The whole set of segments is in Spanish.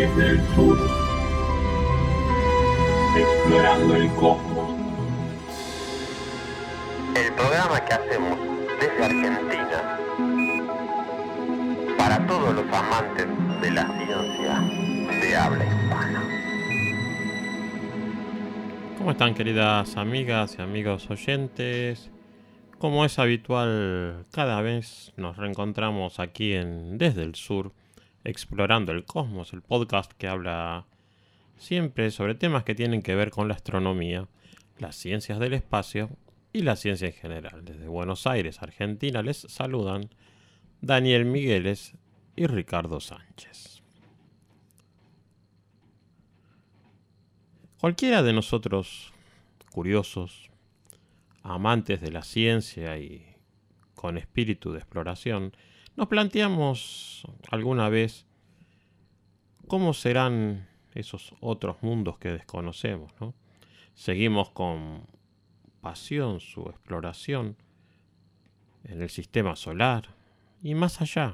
Desde el sur, explorando el cosmos. El programa que hacemos desde Argentina para todos los amantes de la ciencia de habla hispana. ¿Cómo están, queridas amigas y amigos oyentes? Como es habitual, cada vez nos reencontramos aquí en Desde el Sur, explorando el cosmos, el podcast que habla siempre sobre temas que tienen que ver con la astronomía, las ciencias del espacio y la ciencia en general. Desde Buenos Aires, Argentina, les saludan Daniel Migueles y Ricardo Sánchez. Cualquiera de nosotros, curiosos, amantes de la ciencia y con espíritu de exploración, nos planteamos alguna vez cómo serán esos otros mundos que desconocemos, ¿no? Seguimos con pasión su exploración en el sistema solar y más allá.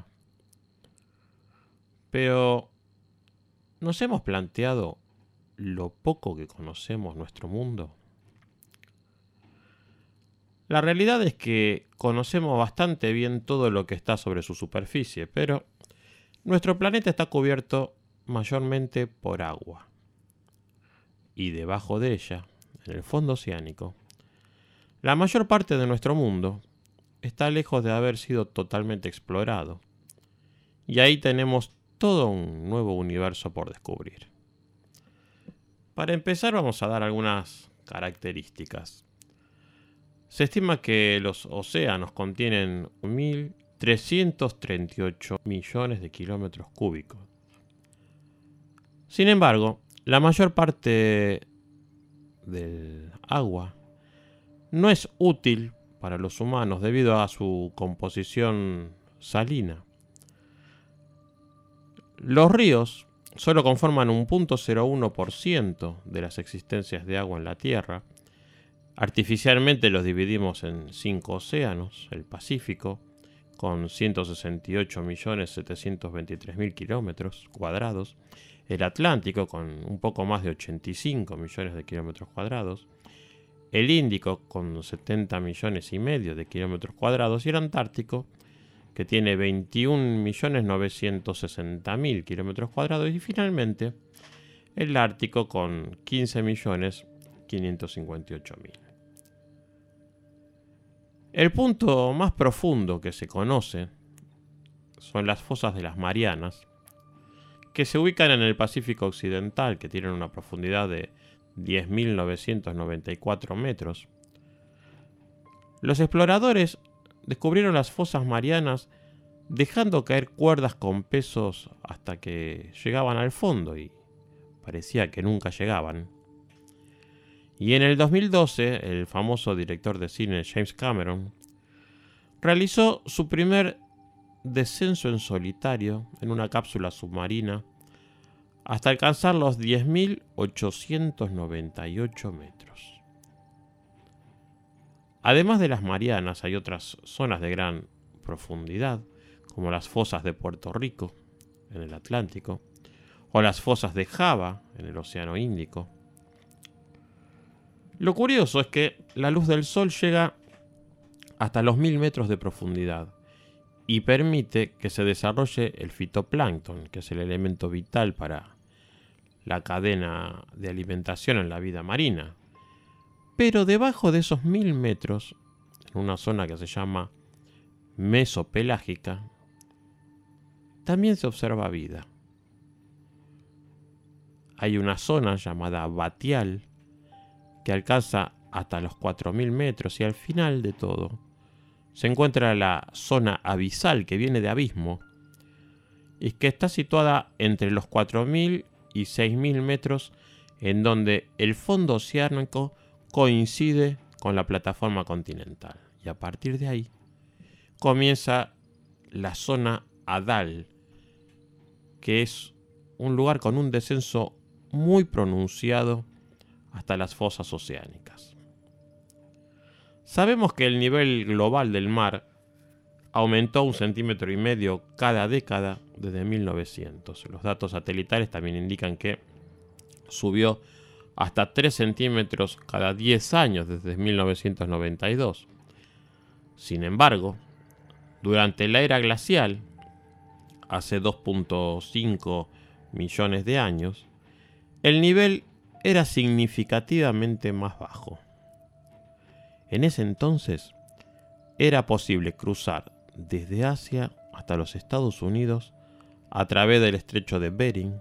Pero ¿nos hemos planteado lo poco que conocemos nuestro mundo? La realidad es que conocemos bastante bien todo lo que está sobre su superficie, pero nuestro planeta está cubierto mayormente por agua. Y debajo de ella, en el fondo oceánico, la mayor parte de nuestro mundo está lejos de haber sido totalmente explorado. Y ahí tenemos todo un nuevo universo por descubrir. Para empezar, vamos a dar algunas características. Se estima que los océanos contienen 1.338 millones de kilómetros cúbicos. Sin embargo, la mayor parte del agua no es útil para los humanos debido a su composición salina. Los ríos solo conforman un 0.01% de las existencias de agua en la Tierra. Artificialmente los dividimos en 5 océanos: el Pacífico, con 168.723.000 kilómetros cuadrados, el Atlántico, con un poco más de 85 millones de kilómetros cuadrados, el Índico, con 70 millones y medio de kilómetros cuadrados, y el Antártico, que tiene 21.960.000 kilómetros cuadrados, y finalmente el Ártico, con 15.558.000. El punto más profundo que se conoce son las fosas de las Marianas, que se ubican en el Pacífico Occidental, que tienen una profundidad de 10.994 metros. Los exploradores descubrieron las fosas marianas dejando caer cuerdas con pesos hasta que llegaban al fondo y parecía que nunca llegaban. Y en el 2012, el famoso director de cine James Cameron realizó su primer descenso en solitario en una cápsula submarina hasta alcanzar los 10.898 metros. Además de las Marianas, hay otras zonas de gran profundidad, como las fosas de Puerto Rico, en el Atlántico, o las fosas de Java, en el Océano Índico. Lo curioso es que la luz del sol llega hasta los 1.000 metros de profundidad y permite que se desarrolle el fitoplancton, que es el elemento vital para la cadena de alimentación en la vida marina. Pero debajo de esos 1.000 metros, en una zona que se llama mesopelágica, también se observa vida. Hay una zona llamada batial que alcanza hasta los 4.000 metros, y al final de todo se encuentra la zona abisal, que viene de abismo y que está situada entre los 4.000 y 6.000 metros, en donde el fondo oceánico coincide con la plataforma continental. Y a partir de ahí comienza la zona hadal, que es un lugar con un descenso muy pronunciado hasta las fosas oceánicas. Sabemos que el nivel global del mar aumentó 1,5 centímetros cada década desde 1900. Los datos satelitales también indican que subió hasta 3 centímetros cada 10 años desde 1992. Sin embargo, durante la era glacial, hace 2,5 millones de años, el nivel era significativamente más bajo. En ese entonces, era posible cruzar desde Asia hasta los Estados Unidos a través del estrecho de Bering.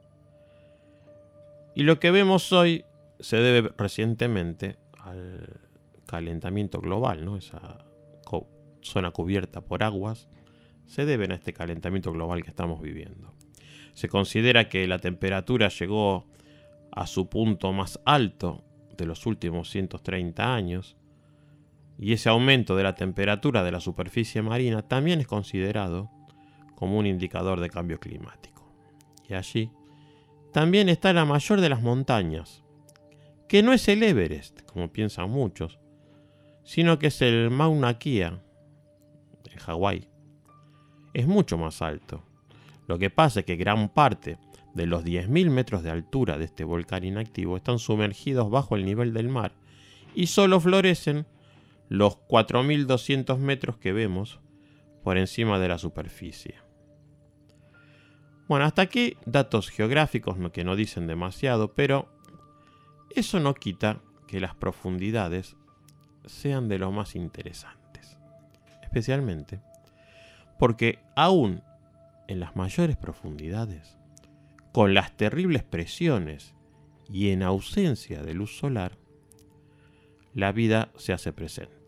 Y lo que vemos hoy se debe recientemente al calentamiento global, ¿no? Esa zona cubierta por aguas se deben a este calentamiento global que estamos viviendo. Se considera que la temperatura llegó a su punto más alto de los últimos 130 años, y ese aumento de la temperatura de la superficie marina también es considerado como un indicador de cambio climático. Y allí también está la mayor de las montañas, que no es el Everest, como piensan muchos, sino que es el Mauna Kea, en Hawái. Es mucho más alto. Lo que pasa es que gran parte de los 10.000 metros de altura de este volcán inactivo están sumergidos bajo el nivel del mar y solo florecen los 4.200 metros que vemos por encima de la superficie. Bueno, hasta aquí datos geográficos que no dicen demasiado, pero eso no quita que las profundidades sean de lo más interesantes. Especialmente porque aún en las mayores profundidades, con las terribles presiones y en ausencia de luz solar, la vida se hace presente.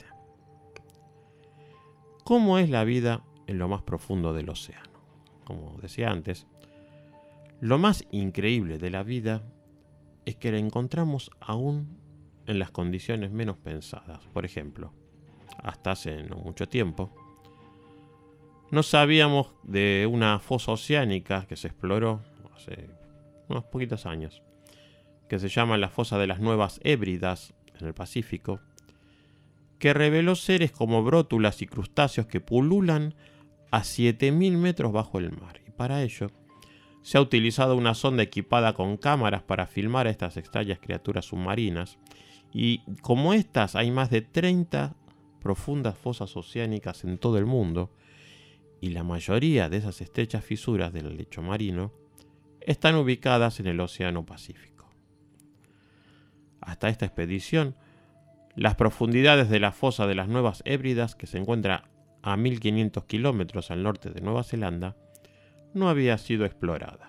¿Cómo es la vida en lo más profundo del océano? Como decía antes, lo más increíble de la vida es que la encontramos aún en las condiciones menos pensadas. Por ejemplo, hasta hace no mucho tiempo, no sabíamos de una fosa oceánica que se exploró hace unos poquitos años, que se llama la fosa de las Nuevas Hébridas en el Pacífico, que reveló seres como brótulas y crustáceos que pululan a 7.000 metros bajo el mar. Y para ello se ha utilizado una sonda equipada con cámaras para filmar a estas extrañas criaturas submarinas. Y como estas hay más de 30 profundas fosas oceánicas en todo el mundo, y la mayoría de esas estrechas fisuras del lecho marino están ubicadas en el Océano Pacífico. Hasta esta expedición, las profundidades de la fosa de las Nuevas Hébridas, que se encuentra a 1.500 kilómetros al norte de Nueva Zelanda, no había sido explorada.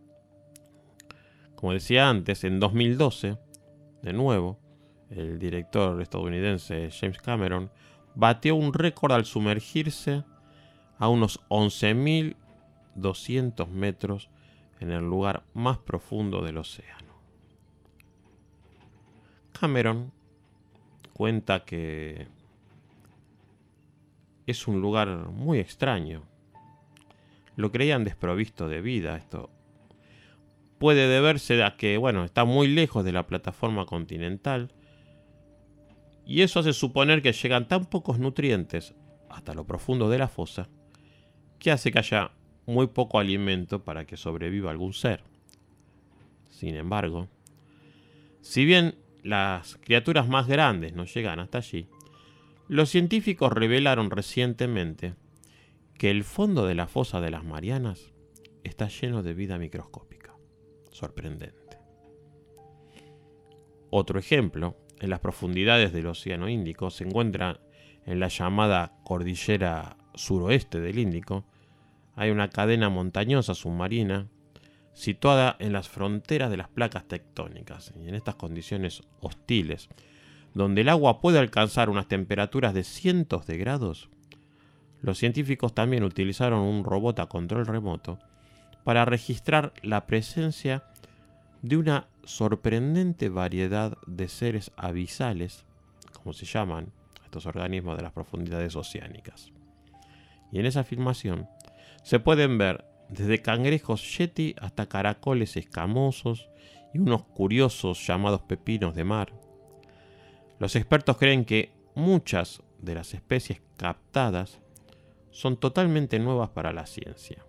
Como decía antes, en 2012, de nuevo, el director estadounidense James Cameron batió un récord al sumergirse a unos 11.200 metros en el lugar más profundo del océano. Cameron cuenta que es un lugar muy extraño. Lo creían desprovisto de vida. Esto puede deberse a que, está muy lejos de la plataforma continental, y eso hace suponer que llegan tan pocos nutrientes hasta lo profundo de la fosa que hace que haya muy poco alimento para que sobreviva algún ser. Sin embargo, si bien las criaturas más grandes no llegan hasta allí, los científicos revelaron recientemente que el fondo de la fosa de las Marianas está lleno de vida microscópica. Sorprendente. Otro ejemplo, en las profundidades del Océano Índico se encuentra en la llamada Cordillera Suroeste del Índico. Hay una cadena montañosa submarina situada en las fronteras de las placas tectónicas, y en estas condiciones hostiles, donde el agua puede alcanzar unas temperaturas de cientos de grados, los científicos también utilizaron un robot a control remoto para registrar la presencia de una sorprendente variedad de seres abisales, como se llaman estos organismos de las profundidades oceánicas. Y en esa filmación se pueden ver desde cangrejos yeti hasta caracoles escamosos y unos curiosos llamados pepinos de mar. Los expertos creen que muchas de las especies captadas son totalmente nuevas para la ciencia.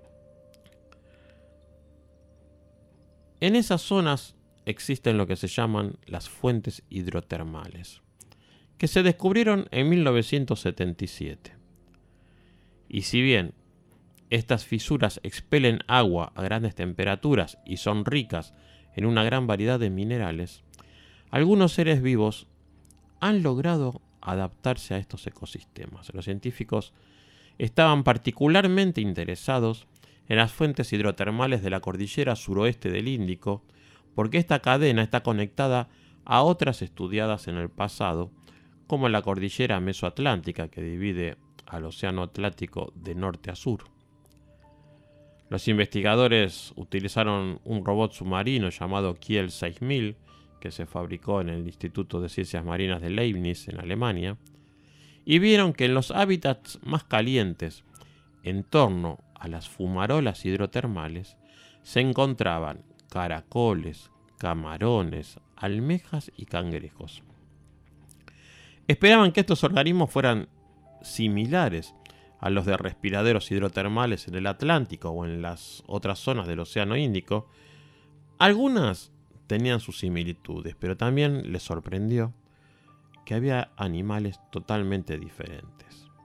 En esas zonas existen lo que se llaman las fuentes hidrotermales, que se descubrieron en 1977. Y si bien estas fisuras expelen agua a grandes temperaturas y son ricas en una gran variedad de minerales, algunos seres vivos han logrado adaptarse a estos ecosistemas. Los científicos estaban particularmente interesados en las fuentes hidrotermales de la cordillera suroeste del Índico, porque esta cadena está conectada a otras estudiadas en el pasado, como la cordillera mesoatlántica que divide al océano Atlántico de norte a sur. Los investigadores utilizaron un robot submarino llamado Kiel 6000, que se fabricó en el Instituto de Ciencias Marinas de Leibniz, en Alemania, y vieron que en los hábitats más calientes, en torno a las fumarolas hidrotermales, se encontraban caracoles, camarones, almejas y cangrejos. Esperaban que estos organismos fueran similares a los de respiraderos hidrotermales en el Atlántico o en las otras zonas del Océano Índico. Algunas tenían sus similitudes, pero también les sorprendió que había animales totalmente diferentes.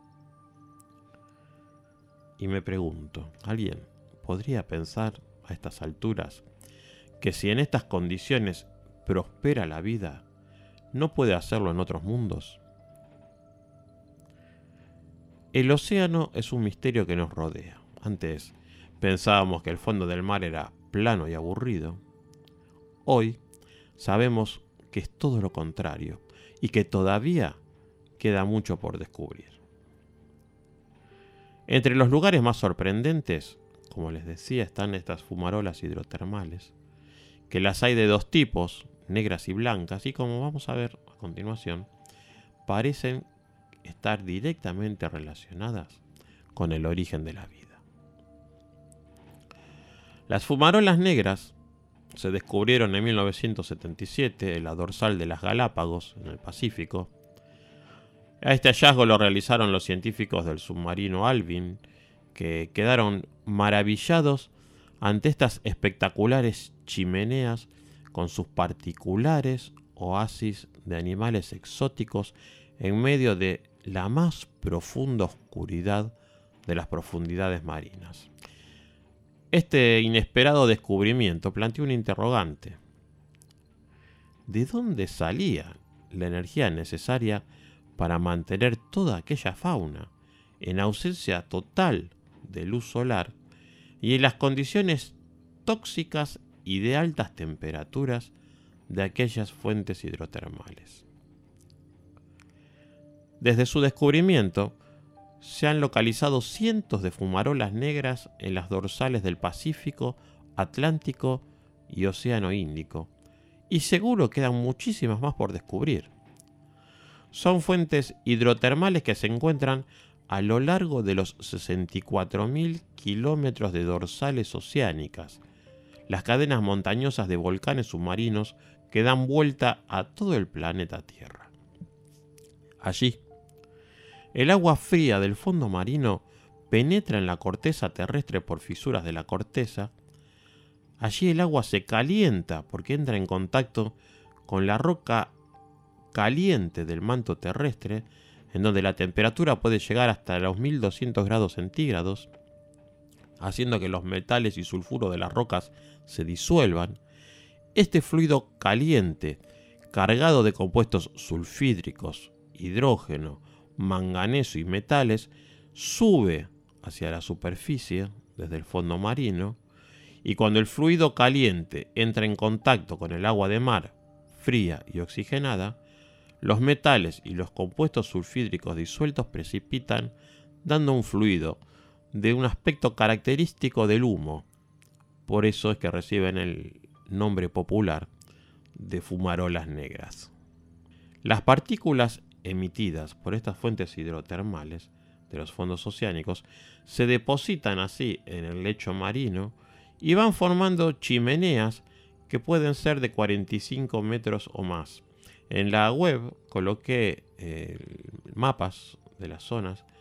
Y me pregunto, ¿alguien podría pensar a estas alturas que si en estas condiciones prospera la vida, no puede hacerlo en otros mundos? El océano es un misterio que nos rodea. Antes pensábamos que el fondo del mar era plano y aburrido. Hoy sabemos que es todo lo contrario y que todavía queda mucho por descubrir. Entre los lugares más sorprendentes, como les decía, están estas fumarolas hidrotermales, que las hay de dos tipos, negras y blancas, y como vamos a ver a continuación, parecen estar directamente relacionadas con el origen de la vida. Las fumarolas negras se descubrieron en 1977 en la dorsal de las Galápagos, en el Pacífico. A este hallazgo lo realizaron los científicos del submarino Alvin, que quedaron maravillados ante estas espectaculares chimeneas con sus particulares oasis de animales exóticos en medio de la más profunda oscuridad de las profundidades marinas. Este inesperado descubrimiento planteó un interrogante. ¿De dónde salía la energía necesaria para mantener toda aquella fauna en ausencia total de luz solar y en las condiciones tóxicas y de altas temperaturas de aquellas fuentes hidrotermales? Desde su descubrimiento, se han localizado cientos de fumarolas negras en las dorsales del Pacífico, Atlántico y Océano Índico, y seguro quedan muchísimas más por descubrir. Son fuentes hidrotermales que se encuentran a lo largo de los 64.000 kilómetros de dorsales oceánicas, las cadenas montañosas de volcanes submarinos que dan vuelta a todo el planeta Tierra. Allí, el agua fría del fondo marino penetra en la corteza terrestre por fisuras de la corteza. Allí el agua se calienta porque entra en contacto con la roca caliente del manto terrestre, en donde la temperatura puede llegar hasta los 1200 grados centígrados, haciendo que los metales y sulfuro de las rocas se disuelvan. Este fluido caliente, cargado de compuestos sulfídricos, hidrógeno, manganeso y metales, sube hacia la superficie desde el fondo marino, y cuando el fluido caliente entra en contacto con el agua de mar, fría y oxigenada, los metales y los compuestos sulfídricos disueltos precipitan, dando un fluido de un aspecto característico del humo. Por eso es que reciben el nombre popular de fumarolas negras. Las partículas emitidas por estas fuentes hidrotermales de los fondos oceánicos se depositan así en el lecho marino y van formando chimeneas que pueden ser de 45 metros o más. En la web coloqué mapas de las zonas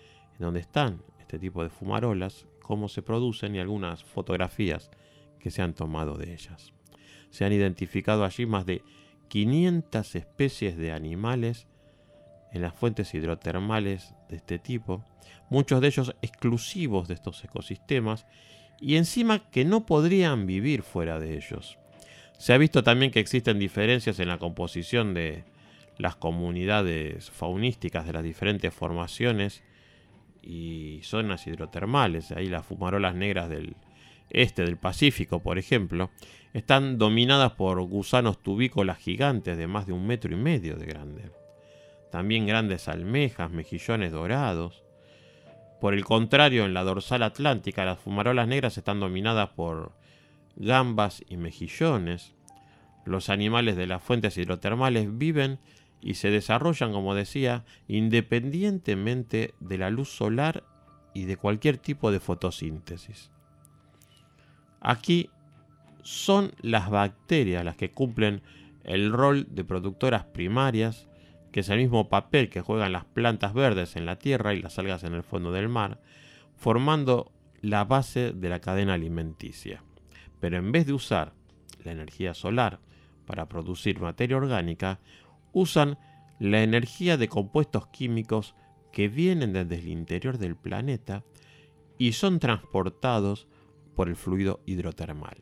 donde están este tipo de fumarolas, cómo se producen y algunas fotografías que se han tomado de ellas. Se han identificado allí más de 500 especies de animales en las fuentes hidrotermales de este tipo, muchos de ellos exclusivos de estos ecosistemas y encima que no podrían vivir fuera de ellos. Se ha visto también que existen diferencias en la composición de las comunidades faunísticas de las diferentes formaciones y zonas hidrotermales. Ahí las fumarolas negras del Pacífico, por ejemplo, están dominadas por gusanos tubícolas gigantes de más de 1,5 metros de grande. También grandes almejas, mejillones dorados. Por el contrario, en la dorsal atlántica, las fumarolas negras están dominadas por gambas y mejillones. Los animales de las fuentes hidrotermales viven y se desarrollan, como decía, independientemente de la luz solar y de cualquier tipo de fotosíntesis. Aquí son las bacterias las que cumplen el rol de productoras primarias, que es el mismo papel que juegan las plantas verdes en la tierra y las algas en el fondo del mar, formando la base de la cadena alimenticia. Pero en vez de usar la energía solar para producir materia orgánica, usan la energía de compuestos químicos que vienen desde el interior del planeta y son transportados por el fluido hidrotermal.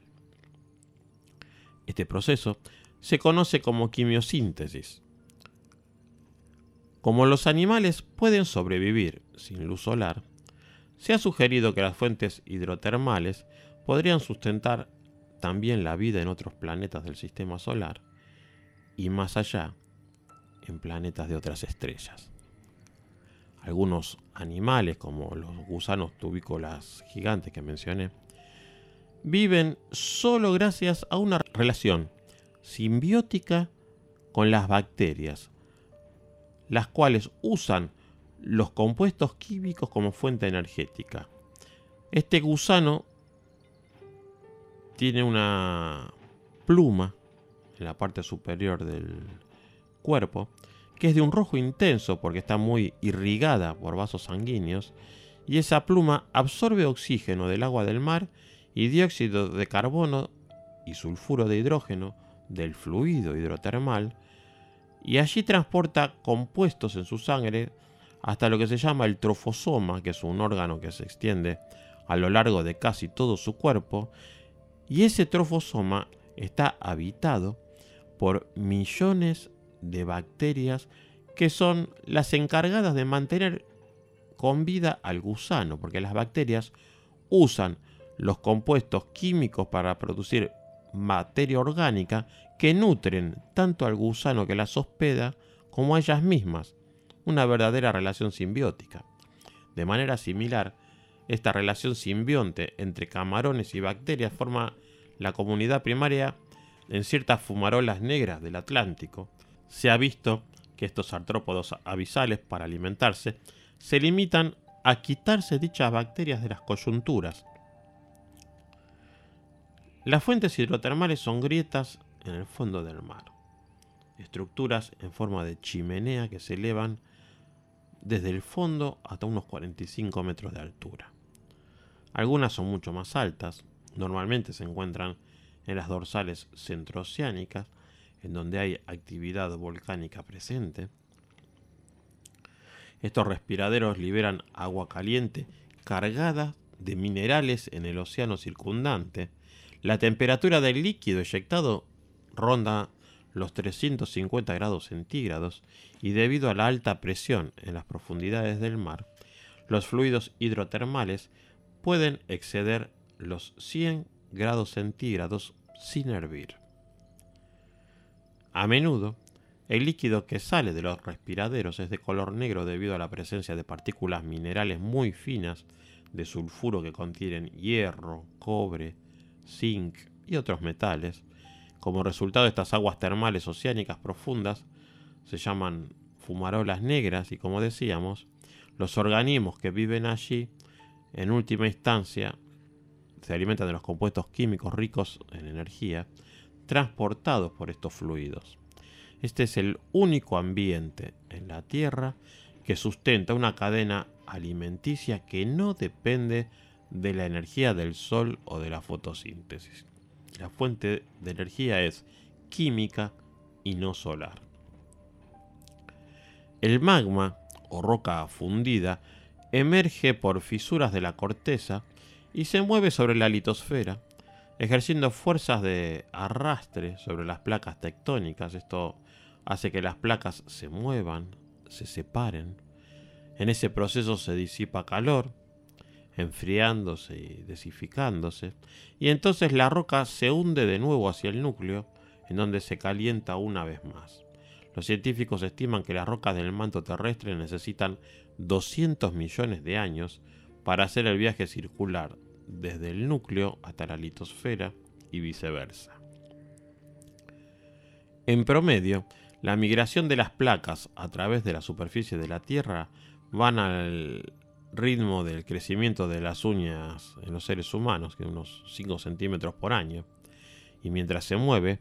Este proceso se conoce como quimiosíntesis. Como los animales pueden sobrevivir sin luz solar, se ha sugerido que las fuentes hidrotermales podrían sustentar también la vida en otros planetas del sistema solar y más allá, en planetas de otras estrellas. Algunos animales, como los gusanos tubícolas gigantes que mencioné, viven solo gracias a una relación simbiótica con las bacterias, las cuales usan los compuestos químicos como fuente energética. Este gusano tiene una pluma en la parte superior del cuerpo, que es de un rojo intenso porque está muy irrigada por vasos sanguíneos, y esa pluma absorbe oxígeno del agua del mar y dióxido de carbono y sulfuro de hidrógeno del fluido hidrotermal, y allí transporta compuestos en su sangre hasta lo que se llama el trofosoma, que es un órgano que se extiende a lo largo de casi todo su cuerpo, y ese trofosoma está habitado por millones de bacterias que son las encargadas de mantener con vida al gusano, porque las bacterias usan los compuestos químicos para producir materia orgánica que nutren tanto al gusano que las hospeda como a ellas mismas, una verdadera relación simbiótica. De manera similar, esta relación simbionte entre camarones y bacterias forma la comunidad primaria en ciertas fumarolas negras del Atlántico. Se ha visto que estos artrópodos abisales, para alimentarse, se limitan a quitarse dichas bacterias de las coyunturas. Las fuentes hidrotermales son grietas en el fondo del mar, estructuras en forma de chimenea que se elevan desde el fondo hasta unos 45 metros de altura. Algunas son mucho más altas, normalmente se encuentran en las dorsales centrooceánicas, en donde hay actividad volcánica presente. Estos respiraderos liberan agua caliente cargada de minerales en el océano circundante. La temperatura del líquido eyectado ronda los 350 grados centígrados y debido a la alta presión en las profundidades del mar, los fluidos hidrotermales pueden exceder los 100 grados centígrados sin hervir. A menudo, el líquido que sale de los respiraderos es de color negro debido a la presencia de partículas minerales muy finas de sulfuro que contienen hierro, cobre, zinc y otros metales. Como resultado, estas aguas termales oceánicas profundas se llaman fumarolas negras y, como decíamos, los organismos que viven allí, en última instancia, se alimentan de los compuestos químicos ricos en energía, transportados por estos fluidos. Este es el único ambiente en la Tierra que sustenta una cadena alimenticia que no depende de la energía del sol o de la fotosíntesis. La fuente de energía es química y no solar. El magma, o roca fundida, emerge por fisuras de la corteza y se mueve sobre la litosfera, ejerciendo fuerzas de arrastre sobre las placas tectónicas. Esto hace que las placas se muevan, se separen. En ese proceso se disipa calor, enfriándose y desificándose, y entonces la roca se hunde de nuevo hacia el núcleo, en donde se calienta una vez más. Los científicos estiman que las rocas del manto terrestre necesitan 200 millones de años para hacer el viaje circular desde el núcleo hasta la litosfera y viceversa. En promedio, la migración de las placas a través de la superficie de la Tierra van al ritmo del crecimiento de las uñas en los seres humanos, que es unos 5 centímetros por año. Y mientras se mueve,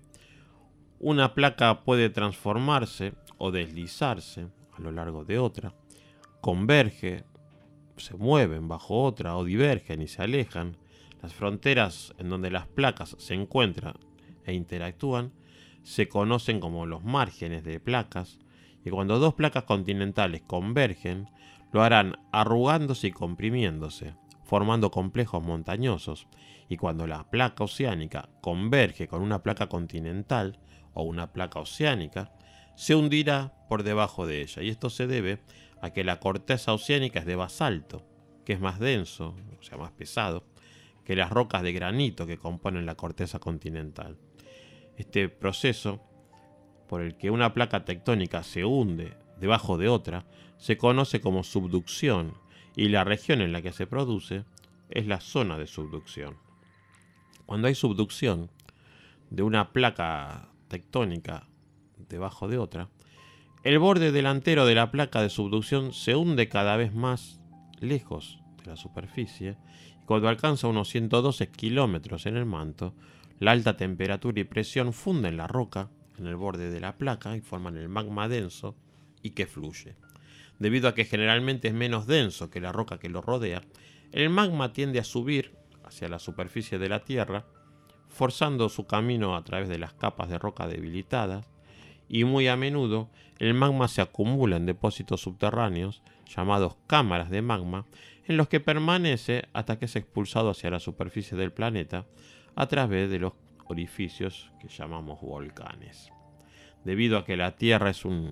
una placa puede transformarse o deslizarse a lo largo de otra, converge, se mueven bajo otra o divergen y se alejan. Las fronteras en donde las placas se encuentran e interactúan se conocen como los márgenes de placas, y cuando dos placas continentales convergen, lo harán arrugándose y comprimiéndose, formando complejos montañosos, y cuando la placa oceánica converge con una placa continental o una placa oceánica, se hundirá por debajo de ella, y esto se debe a que la corteza oceánica es de basalto, que es más denso, o sea, más pesado, que las rocas de granito que componen la corteza continental. Este proceso, por el que una placa tectónica se hunde debajo de otra, se conoce como subducción, y la región en la que se produce es la zona de subducción. Cuando hay subducción de una placa tectónica debajo de otra, el borde delantero de la placa de subducción se hunde cada vez más lejos de la superficie, y cuando alcanza unos 112 kilómetros en el manto, la alta temperatura y presión funden la roca en el borde de la placa y forman el magma denso y que fluye. Debido a que generalmente es menos denso que la roca que lo rodea, el magma tiende a subir hacia la superficie de la Tierra, forzando su camino a través de las capas de roca debilitadas, y muy a menudo el magma se acumula en depósitos subterráneos llamados cámaras de magma, en los que permanece hasta que es expulsado hacia la superficie del planeta a través de los orificios que llamamos volcanes. Debido a que la Tierra es un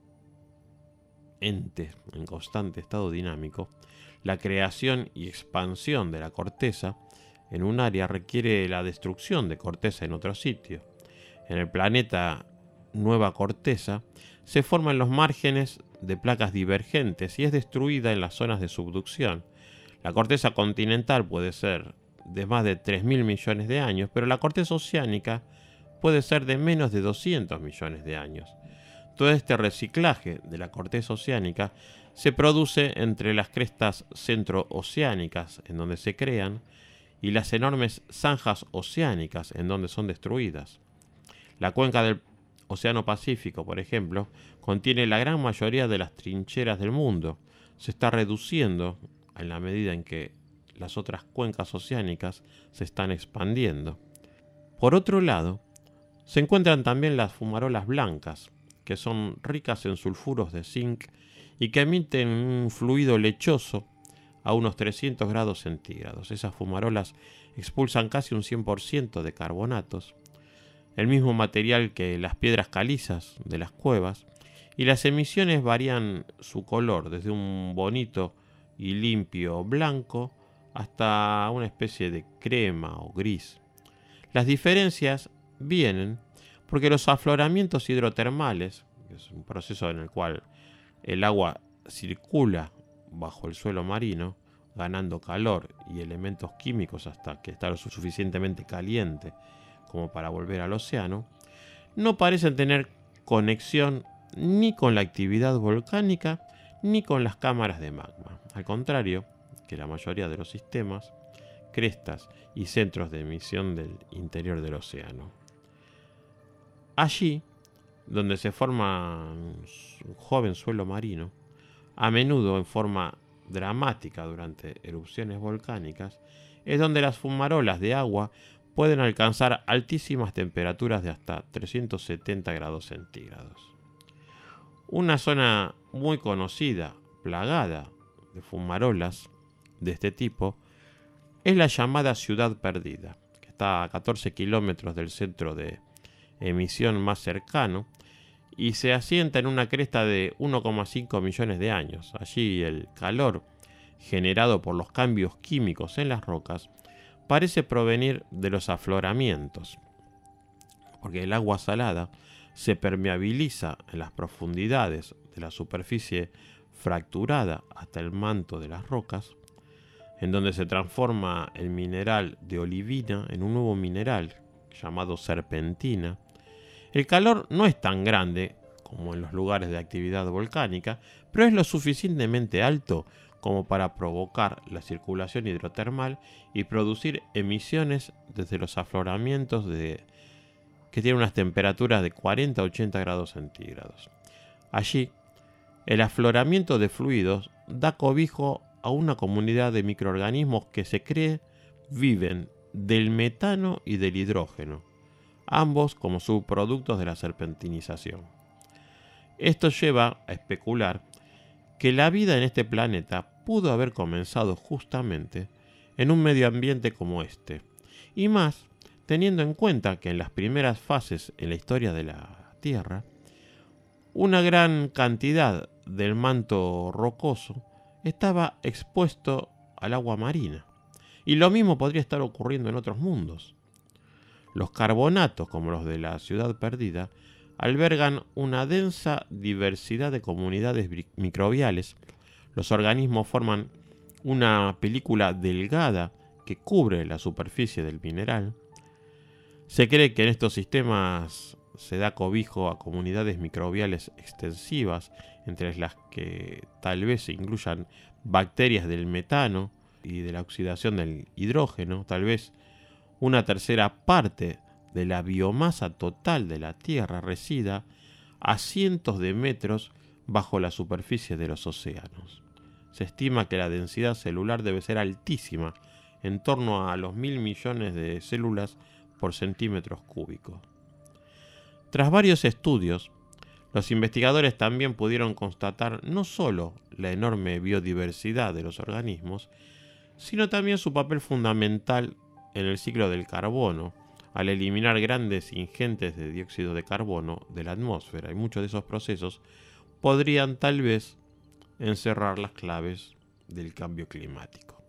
ente en constante estado dinámico, la creación y expansión de la corteza en un área requiere la destrucción de corteza en otro sitio. En el planeta nueva corteza se forman los márgenes de placas divergentes y es destruida en las zonas de subducción. La corteza continental puede ser de más de 3.000 millones de años, pero la corteza oceánica puede ser de menos de 200 millones de años. Todo este reciclaje de la corteza oceánica se produce entre las crestas centrooceánicas, en donde se crean, y las enormes zanjas oceánicas, en donde son destruidas. La cuenca del Océano Pacífico, por ejemplo, contiene la gran mayoría de las trincheras del mundo. Se está reduciendo en la medida en que las otras cuencas oceánicas se están expandiendo. Por otro lado, se encuentran también las fumarolas blancas, que son ricas en sulfuros de zinc y que emiten un fluido lechoso a unos 300 grados centígrados. Esas fumarolas expulsan casi un 100% de carbonatos, el mismo material que las piedras calizas de las cuevas, y las emisiones varían su color desde un bonito y limpio blanco hasta una especie de crema o gris. Las diferencias vienen porque los afloramientos hidrotermales, que es un proceso en el cual el agua circula bajo el suelo marino, ganando calor y elementos químicos hasta que está lo suficientemente caliente como para volver al océano, no parecen tener conexión ni con la actividad volcánica ni con las cámaras de magma. Al contrario que la mayoría de los sistemas, crestas y centros de emisión del interior del océano. Allí, donde se forma un joven suelo marino, a menudo en forma dramática durante erupciones volcánicas, es donde las fumarolas de agua pueden alcanzar altísimas temperaturas de hasta 370 grados centígrados. Una zona muy conocida, plagada de fumarolas de este tipo, es la llamada Ciudad Perdida, que está a 14 kilómetros del centro de emisión más cercano y se asienta en una cresta de 1,5 millones de años. Allí el calor generado por los cambios químicos en las rocas parece provenir de los afloramientos, porque el agua salada se permeabiliza en las profundidades de la superficie fracturada hasta el manto de las rocas, en donde se transforma el mineral de olivina en un nuevo mineral llamado serpentina. El calor no es tan grande como en los lugares de actividad volcánica, pero es lo suficientemente alto como para provocar la circulación hidrotermal y producir emisiones desde los afloramientos que tienen unas temperaturas de 40 a 80 grados centígrados. Allí, el afloramiento de fluidos da cobijo a una comunidad de microorganismos que se cree viven del metano y del hidrógeno, ambos como subproductos de la serpentinización. Esto lleva a especular que la vida en este planeta pudo haber comenzado justamente en un medio ambiente como este, y más teniendo en cuenta que en las primeras fases en la historia de la Tierra, una gran cantidad del manto rocoso estaba expuesto al agua marina, y lo mismo podría estar ocurriendo en otros mundos. Los carbonatos, como los de la Ciudad Perdida, albergan una densa diversidad de comunidades microbiales. Los organismos forman una película delgada que cubre la superficie del mineral. Se cree que en estos sistemas se da cobijo a comunidades microbiales extensivas, entre las que tal vez se incluyan bacterias del metano y de la oxidación del hidrógeno. Tal vez una tercera parte de la biomasa total de la Tierra resida a cientos de metros bajo la superficie de los océanos. Se estima que la densidad celular debe ser altísima, en torno a los 1.000 millones de células por centímetros cúbicos. Tras varios estudios, los investigadores también pudieron constatar no solo la enorme biodiversidad de los organismos, sino también su papel fundamental en el ciclo del carbono, al eliminar grandes ingentes de dióxido de carbono de la atmósfera, y muchos de esos procesos podrían tal vez encerrar las claves del cambio climático.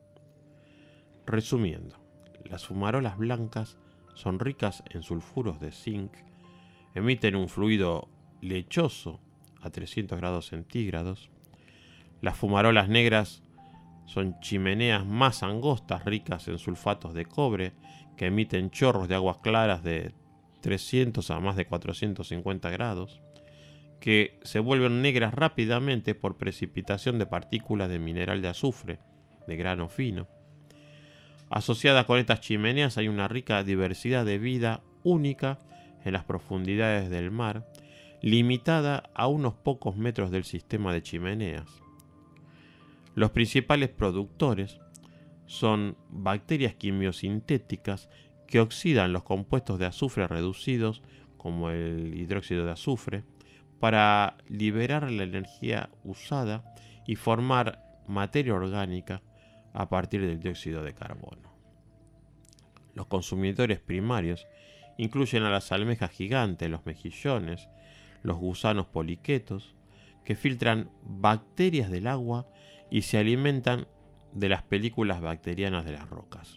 Resumiendo, las fumarolas blancas son ricas en sulfuros de zinc, emiten un fluido lechoso a 300 grados centígrados. Las fumarolas negras son chimeneas más angostas ricas en sulfatos de cobre que emiten chorros de aguas claras de 300 a más de 450 grados, que se vuelven negras rápidamente por precipitación de partículas de mineral de azufre de grano fino. Asociadas con estas chimeneas hay una rica diversidad de vida única en las profundidades del mar, limitada a unos pocos metros del sistema de chimeneas. Los principales productores son bacterias quimiosintéticas que oxidan los compuestos de azufre reducidos, como el hidróxido de azufre, para liberar la energía usada y formar materia orgánica a partir del dióxido de carbono. Los consumidores primarios incluyen a las almejas gigantes, los mejillones, los gusanos poliquetos, que filtran bacterias del agua y se alimentan de las películas bacterianas de las rocas.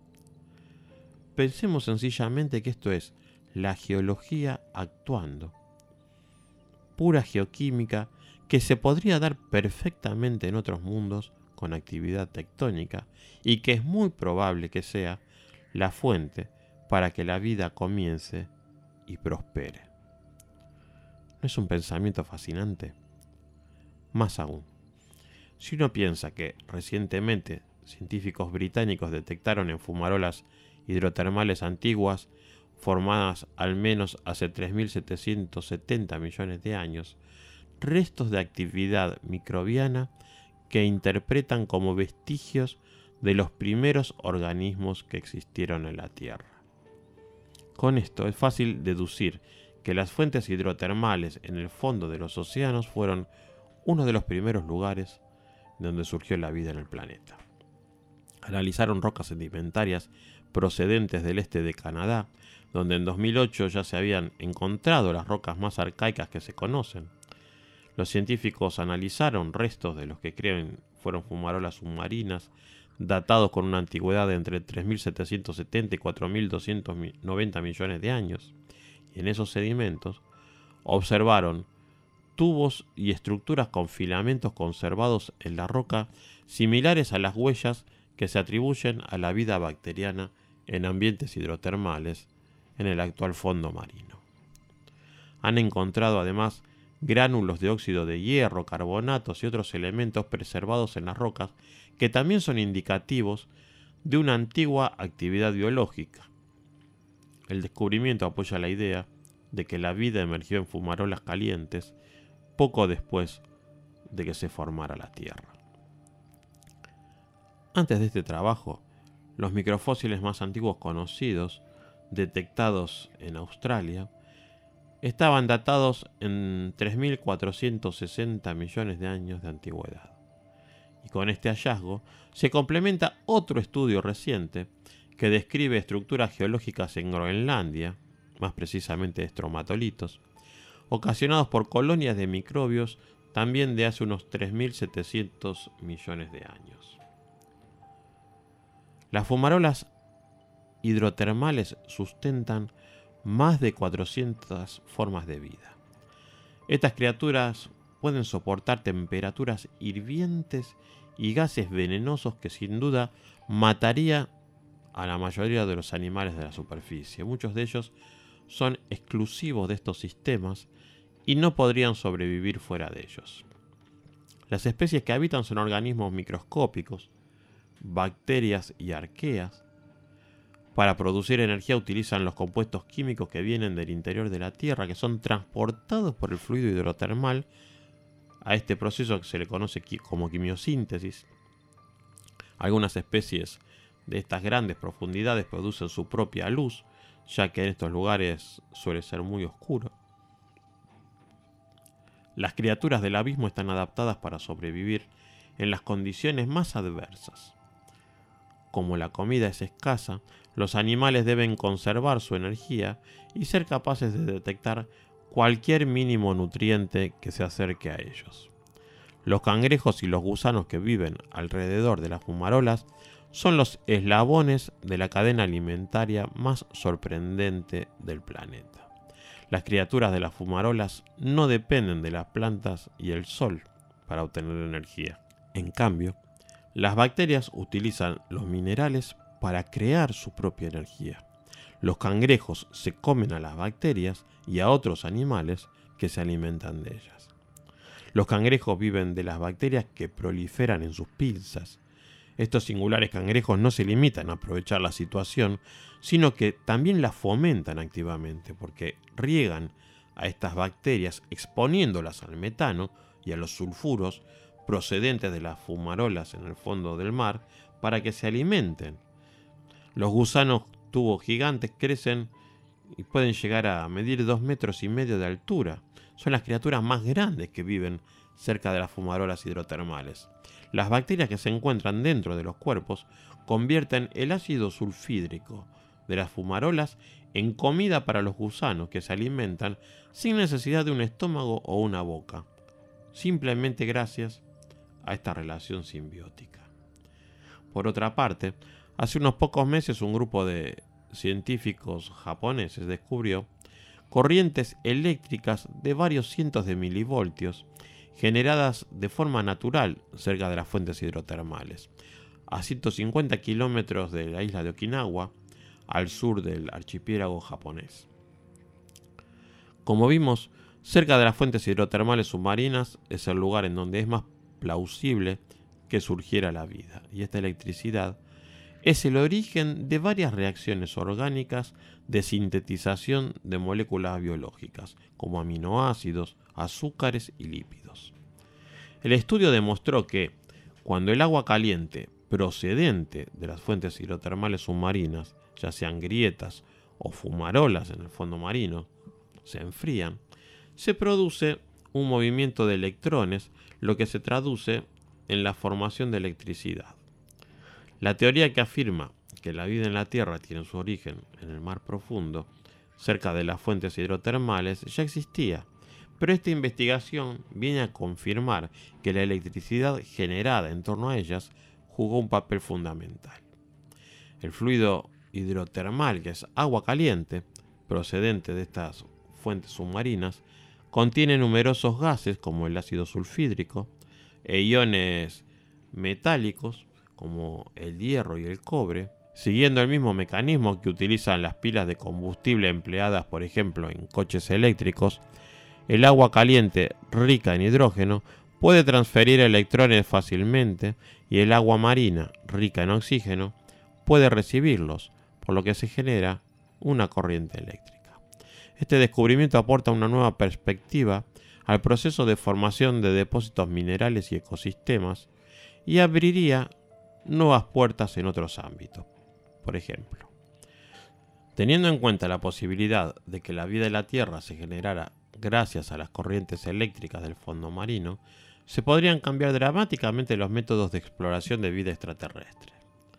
Pensemos sencillamente que esto es la geología actuando, pura geoquímica que se podría dar perfectamente en otros mundos con actividad tectónica y que es muy probable que sea la fuente para que la vida comience y prospere. ¿No es un pensamiento fascinante? Más aún, si uno piensa que recientemente científicos británicos detectaron en fumarolas hidrotermales antiguas formadas al menos hace 3.770 millones de años, restos de actividad microbiana que interpretan como vestigios de los primeros organismos que existieron en la Tierra. Con esto es fácil deducir que las fuentes hidrotermales en el fondo de los océanos fueron uno de los primeros lugares donde surgió la vida en el planeta. Analizaron rocas sedimentarias procedentes del este de Canadá, donde en 2008 ya se habían encontrado las rocas más arcaicas que se conocen. Los científicos analizaron restos de los que creen fueron fumarolas submarinas, datados con una antigüedad de entre 3.770 y 4.290 millones de años. Y en esos sedimentos observaron tubos y estructuras con filamentos conservados en la roca similares a las huellas que se atribuyen a la vida bacteriana en ambientes hidrotermales en el actual fondo marino. Han encontrado además gránulos de óxido de hierro, carbonatos y otros elementos preservados en las rocas que también son indicativos de una antigua actividad biológica. El descubrimiento apoya la idea de que la vida emergió en fumarolas calientes poco después de que se formara la Tierra. Antes de este trabajo, los microfósiles más antiguos conocidos, detectados en Australia, estaban datados en 3.460 millones de años de antigüedad. Y con este hallazgo se complementa otro estudio reciente que describe estructuras geológicas en Groenlandia, más precisamente estromatolitos, ocasionados por colonias de microbios también de hace unos 3.700 millones de años. Las fumarolas hidrotermales sustentan más de 400 formas de vida. Estas criaturas pueden soportar temperaturas hirvientes y gases venenosos que sin duda mataría a la mayoría de los animales de la superficie. Muchos de ellos son exclusivos de estos sistemas y no podrían sobrevivir fuera de ellos. Las especies que habitan son organismos microscópicos, bacterias y arqueas. Para producir energía utilizan los compuestos químicos que vienen del interior de la Tierra, que son transportados por el fluido hidrotermal a este proceso que se le conoce como quimiosíntesis. Algunas especies de estas grandes profundidades producen su propia luz, ya que en estos lugares suele ser muy oscuro. Las criaturas del abismo están adaptadas para sobrevivir en las condiciones más adversas. Como la comida es escasa, los animales deben conservar su energía y ser capaces de detectar cualquier mínimo nutriente que se acerque a ellos. Los cangrejos y los gusanos que viven alrededor de las fumarolas son los eslabones de la cadena alimentaria más sorprendente del planeta. Las criaturas de las fumarolas no dependen de las plantas y el sol para obtener energía. En cambio, las bacterias utilizan los minerales para crear su propia energía. Los cangrejos se comen a las bacterias y a otros animales que se alimentan de ellas. Los cangrejos viven de las bacterias que proliferan en sus pinzas. Estos singulares cangrejos no se limitan a aprovechar la situación, sino que también la fomentan activamente, porque riegan a estas bacterias exponiéndolas al metano y a los sulfuros procedentes de las fumarolas en el fondo del mar para que se alimenten. Los gusanos tubos gigantes crecen y pueden llegar a medir 2,5 metros de altura. Son las criaturas más grandes que viven cerca de las fumarolas hidrotermales. Las bacterias que se encuentran dentro de los cuerpos convierten el ácido sulfídrico de las fumarolas en comida para los gusanos que se alimentan sin necesidad de un estómago o una boca, simplemente gracias a esta relación simbiótica. Por otra parte, hace unos pocos meses un grupo de científicos japoneses descubrió corrientes eléctricas de varios cientos de milivoltios generadas de forma natural cerca de las fuentes hidrotermales, a 150 kilómetros de la isla de Okinawa, al sur del archipiélago japonés. Como vimos, cerca de las fuentes hidrotermales submarinas es el lugar en donde es más plausible que surgiera la vida, y esta electricidad es el origen de varias reacciones orgánicas de sintetización de moléculas biológicas, como aminoácidos, azúcares y lípidos. El estudio demostró que cuando el agua caliente procedente de las fuentes hidrotermales submarinas, ya sean grietas o fumarolas en el fondo marino, se enfrían, se produce un movimiento de electrones, lo que se traduce en la formación de electricidad. La teoría que afirma que la vida en la Tierra tiene su origen en el mar profundo, cerca de las fuentes hidrotermales, ya existía, pero esta investigación viene a confirmar que la electricidad generada en torno a ellas jugó un papel fundamental. El fluido hidrotermal, que es agua caliente, procedente de estas fuentes submarinas, contiene numerosos gases como el ácido sulfídrico e iones metálicos como el hierro y el cobre, siguiendo el mismo mecanismo que utilizan las pilas de combustible empleadas, por ejemplo, en coches eléctricos. El agua caliente rica en hidrógeno puede transferir electrones fácilmente y el agua marina rica en oxígeno puede recibirlos, por lo que se genera una corriente eléctrica. Este descubrimiento aporta una nueva perspectiva al proceso de formación de depósitos minerales y ecosistemas y abriría nuevas puertas en otros ámbitos. Por ejemplo, teniendo en cuenta la posibilidad de que la vida en la Tierra se generara gracias a las corrientes eléctricas del fondo marino, se podrían cambiar dramáticamente los métodos de exploración de vida extraterrestre.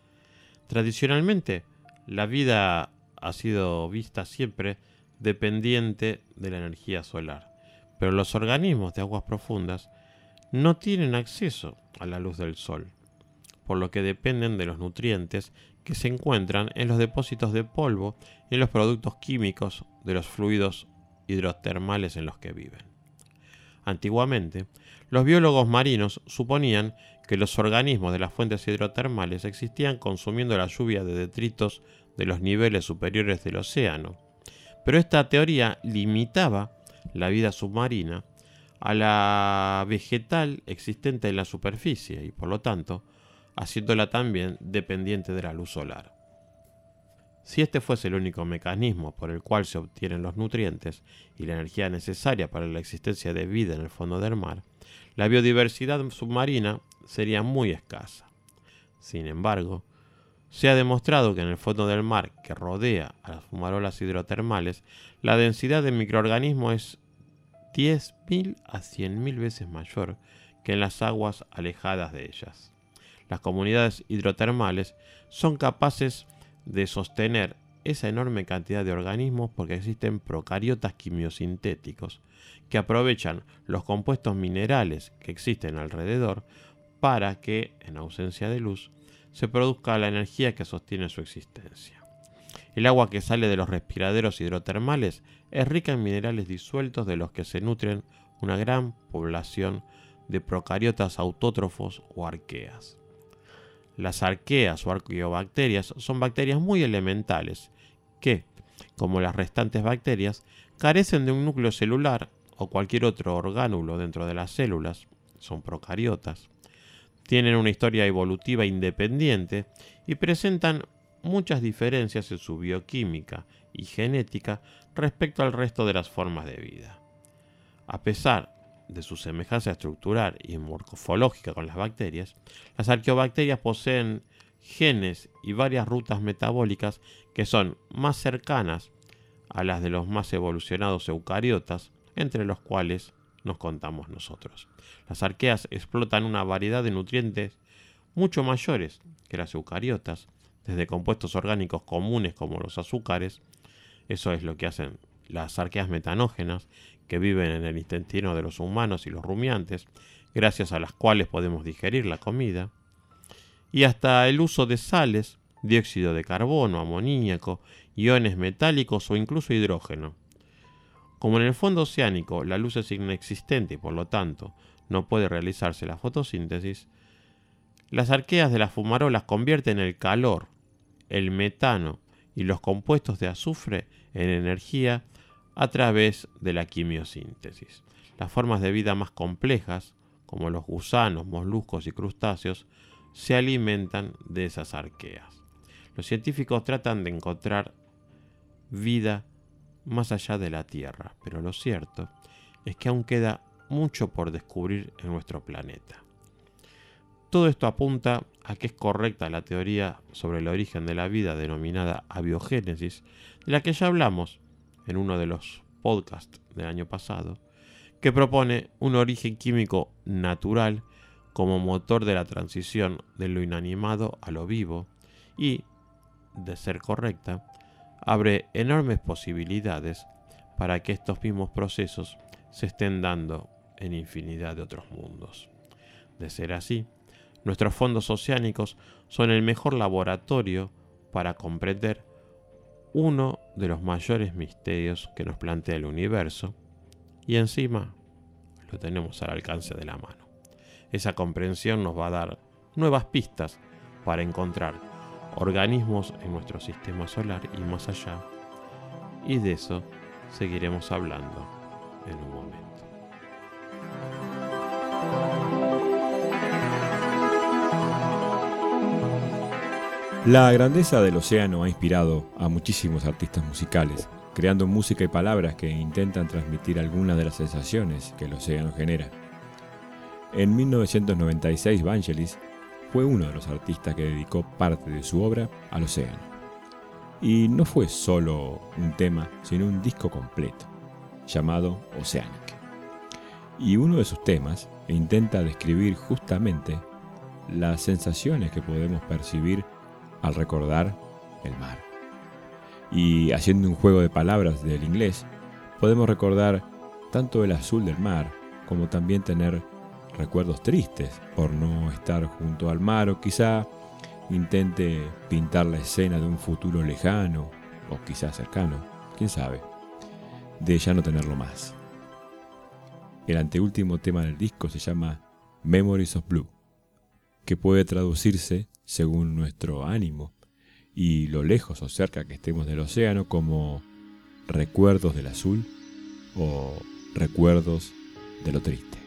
Tradicionalmente, la vida ha sido vista siempre dependiente de la energía solar, pero los organismos de aguas profundas no tienen acceso a la luz del sol, por lo que dependen de los nutrientes que se encuentran en los depósitos de polvo y en los productos químicos de los fluidos hidrotermales en los que viven. Antiguamente, los biólogos marinos suponían que los organismos de las fuentes hidrotermales existían consumiendo la lluvia de detritos de los niveles superiores del océano, pero esta teoría limitaba la vida submarina a la vegetal existente en la superficie y, por lo tanto, haciéndola también dependiente de la luz solar. Si este fuese el único mecanismo por el cual se obtienen los nutrientes y la energía necesaria para la existencia de vida en el fondo del mar, la biodiversidad submarina sería muy escasa. Sin embargo, se ha demostrado que en el fondo del mar que rodea a las fumarolas hidrotermales, la densidad de microorganismos es 10.000 a 100.000 veces mayor que en las aguas alejadas de ellas. Las comunidades hidrotermales son capaces de sostener esa enorme cantidad de organismos porque existen procariotas quimiosintéticos que aprovechan los compuestos minerales que existen alrededor para que, en ausencia de luz, se produzca la energía que sostiene su existencia. El agua que sale de los respiraderos hidrotermales es rica en minerales disueltos de los que se nutren una gran población de procariotas autótrofos o arqueas. Las arqueas o arqueobacterias son bacterias muy elementales que, como las restantes bacterias, carecen de un núcleo celular o cualquier otro orgánulo dentro de las células, son procariotas, tienen una historia evolutiva independiente y presentan muchas diferencias en su bioquímica y genética respecto al resto de las formas de vida. A pesar de su semejanza estructural y morfológica con las bacterias, las arqueobacterias poseen genes y varias rutas metabólicas que son más cercanas a las de los más evolucionados eucariotas, entre los cuales nos contamos nosotros. Las arqueas explotan una variedad de nutrientes mucho mayores que las eucariotas, desde compuestos orgánicos comunes como los azúcares, eso es lo que hacen las arqueas metanógenas, que viven en el intestino de los humanos y los rumiantes, gracias a las cuales podemos digerir la comida, y hasta el uso de sales, dióxido de carbono, amoníaco, iones metálicos o incluso hidrógeno. Como en el fondo oceánico la luz es inexistente y por lo tanto no puede realizarse la fotosíntesis, las arqueas de las fumarolas convierten el calor, el metano y los compuestos de azufre en energía a través de la quimiosíntesis. Las formas de vida más complejas, como los gusanos, moluscos y crustáceos, se alimentan de esas arqueas. Los científicos tratan de encontrar vida más allá de la Tierra, pero lo cierto es que aún queda mucho por descubrir en nuestro planeta. Todo esto apunta a que es correcta la teoría sobre el origen de la vida denominada abiogénesis, de la que ya hablamos en uno de los podcasts del año pasado, que propone un origen químico natural como motor de la transición de lo inanimado a lo vivo y, de ser correcta, abre enormes posibilidades para que estos mismos procesos se estén dando en infinidad de otros mundos. De ser así, nuestros fondos oceánicos son el mejor laboratorio para comprender uno de los mayores misterios que nos plantea el universo, y encima lo tenemos al alcance de la mano. Esa comprensión nos va a dar nuevas pistas para encontrar organismos en nuestro sistema solar y más allá, y de eso seguiremos hablando en un momento. La grandeza del océano ha inspirado a muchísimos artistas musicales, creando música y palabras que intentan transmitir algunas de las sensaciones que el océano genera. En 1996, Vangelis fue uno de los artistas que dedicó parte de su obra al océano. Y no fue solo un tema, sino un disco completo, llamado Oceanic. Y uno de sus temas intenta describir justamente las sensaciones que podemos percibir al recordar el mar. Y haciendo un juego de palabras del inglés, podemos recordar tanto el azul del mar como también tener recuerdos tristes por no estar junto al mar, o quizá intente pintar la escena de un futuro lejano o quizá cercano, quién sabe, de ya no tenerlo más. El anteúltimo tema del disco se llama Memories of Blue, que puede traducirse, según nuestro ánimo y lo lejos o cerca que estemos del océano, como recuerdos del azul o recuerdos de lo triste.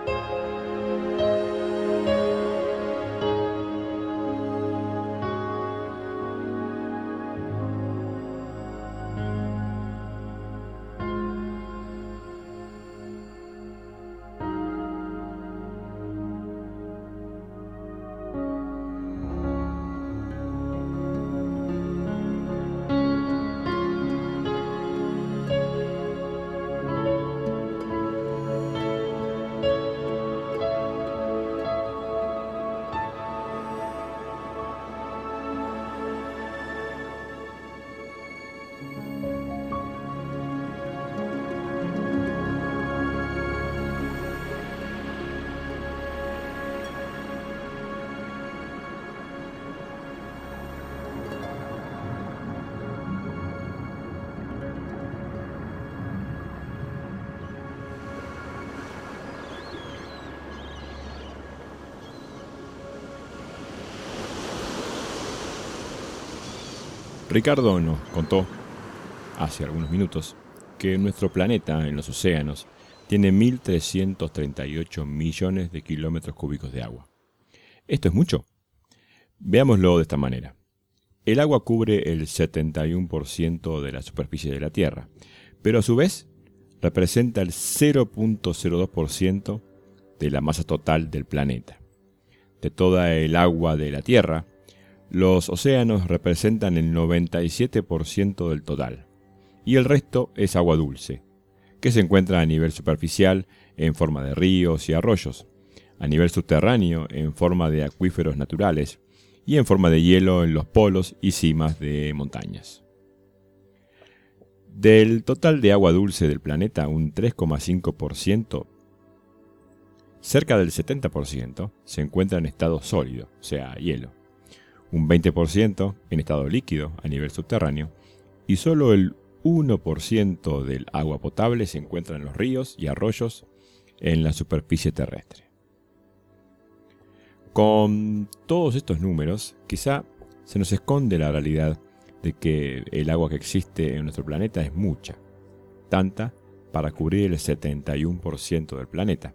Ricardo nos contó hace algunos minutos que nuestro planeta en los océanos tiene 1.338 millones de kilómetros cúbicos de agua. ¿Esto es mucho? Veámoslo de esta manera. El agua cubre el 71% de la superficie de la Tierra, pero a su vez representa el 0.02% de la masa total del planeta. De toda el agua de la Tierra, los océanos representan el 97% del total, y el resto es agua dulce, que se encuentra a nivel superficial en forma de ríos y arroyos, a nivel subterráneo en forma de acuíferos naturales y en forma de hielo en los polos y cimas de montañas. Del total de agua dulce del planeta, un 3,5%, cerca del 70%, se encuentra en estado sólido, o sea, hielo. Un 20% en estado líquido a nivel subterráneo y solo el 1% del agua potable se encuentra en los ríos y arroyos en la superficie terrestre. Con todos estos números, quizá se nos esconde la realidad de que el agua que existe en nuestro planeta es mucha, tanta para cubrir el 71% del planeta.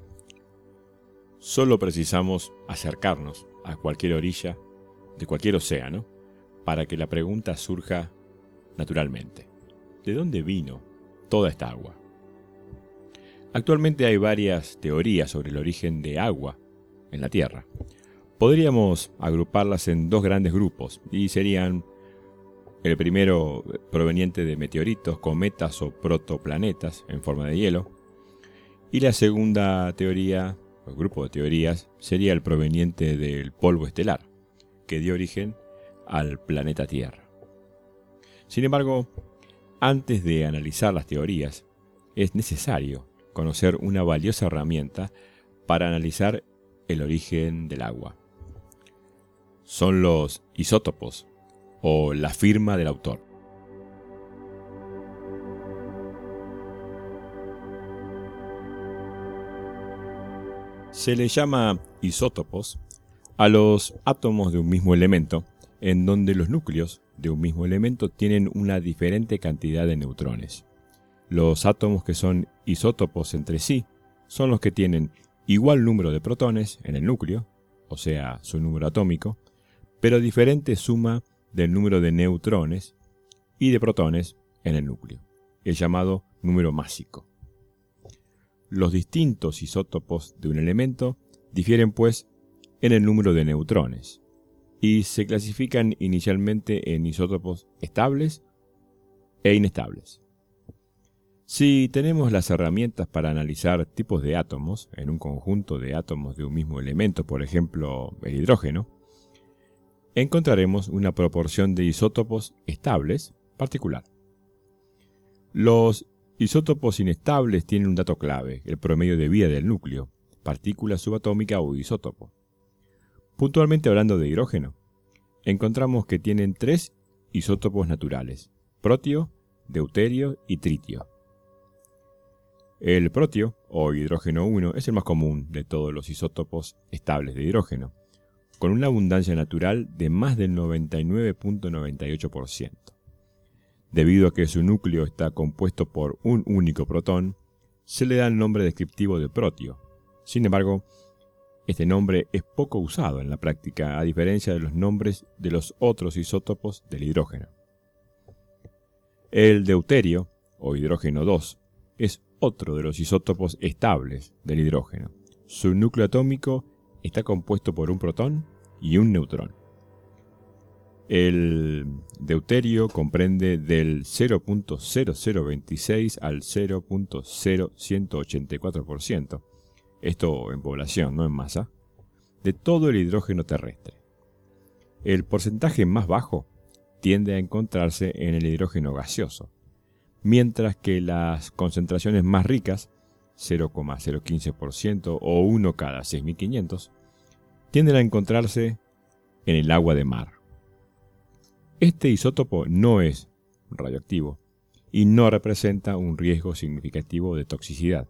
Solo precisamos acercarnos a cualquier orilla de cualquier océano para que la pregunta surja naturalmente. ¿De dónde vino toda esta agua? Actualmente hay varias teorías sobre el origen de agua en la Tierra. Podríamos agruparlas en dos grandes grupos y serían el primero proveniente de meteoritos, cometas o protoplanetas en forma de hielo, y la segunda teoría, o grupo de teorías, sería el proveniente del polvo estelar, que dio origen al planeta Tierra. Sin embargo, antes de analizar las teorías, es necesario conocer una valiosa herramienta para analizar el origen del agua. Son los isótopos, o la firma del autor. Se le llama isótopos a los átomos de un mismo elemento, en donde los núcleos de un mismo elemento tienen una diferente cantidad de neutrones. Los átomos que son isótopos entre sí son los que tienen igual número de protones en el núcleo, o sea, su número atómico, pero diferente suma del número de neutrones y de protones en el núcleo, el llamado número másico. Los distintos isótopos de un elemento difieren, pues, en el número de neutrones y se clasifican inicialmente en isótopos estables e inestables. Si tenemos las herramientas para analizar tipos de átomos en un conjunto de átomos de un mismo elemento, por ejemplo, el hidrógeno, encontraremos una proporción de isótopos estables particular. Los isótopos inestables tienen un dato clave, el promedio de vida del núcleo, partícula subatómica o isótopo. Puntualmente hablando de hidrógeno, encontramos que tienen 3 isótopos naturales: protio, deuterio y tritio. El protio, o hidrógeno 1, es el más común de todos los isótopos estables de hidrógeno, con una abundancia natural de más del 99.98%. Debido a que su núcleo está compuesto por un único protón, se le da el nombre descriptivo de protio, Sin embargo, este nombre es poco usado en la práctica, a diferencia de los nombres de los otros isótopos del hidrógeno. El deuterio, o hidrógeno 2, es otro de los isótopos estables del hidrógeno. Su núcleo atómico está compuesto por un protón y un neutrón. El deuterio comprende del 0.0026 al 0.0184%, esto en población, no en masa, de todo el hidrógeno terrestre. El porcentaje más bajo tiende a encontrarse en el hidrógeno gaseoso, mientras que las concentraciones más ricas, 0,015% o 1 cada 6.500, tienden a encontrarse en el agua de mar. Este isótopo no es radioactivo y no representa un riesgo significativo de toxicidad.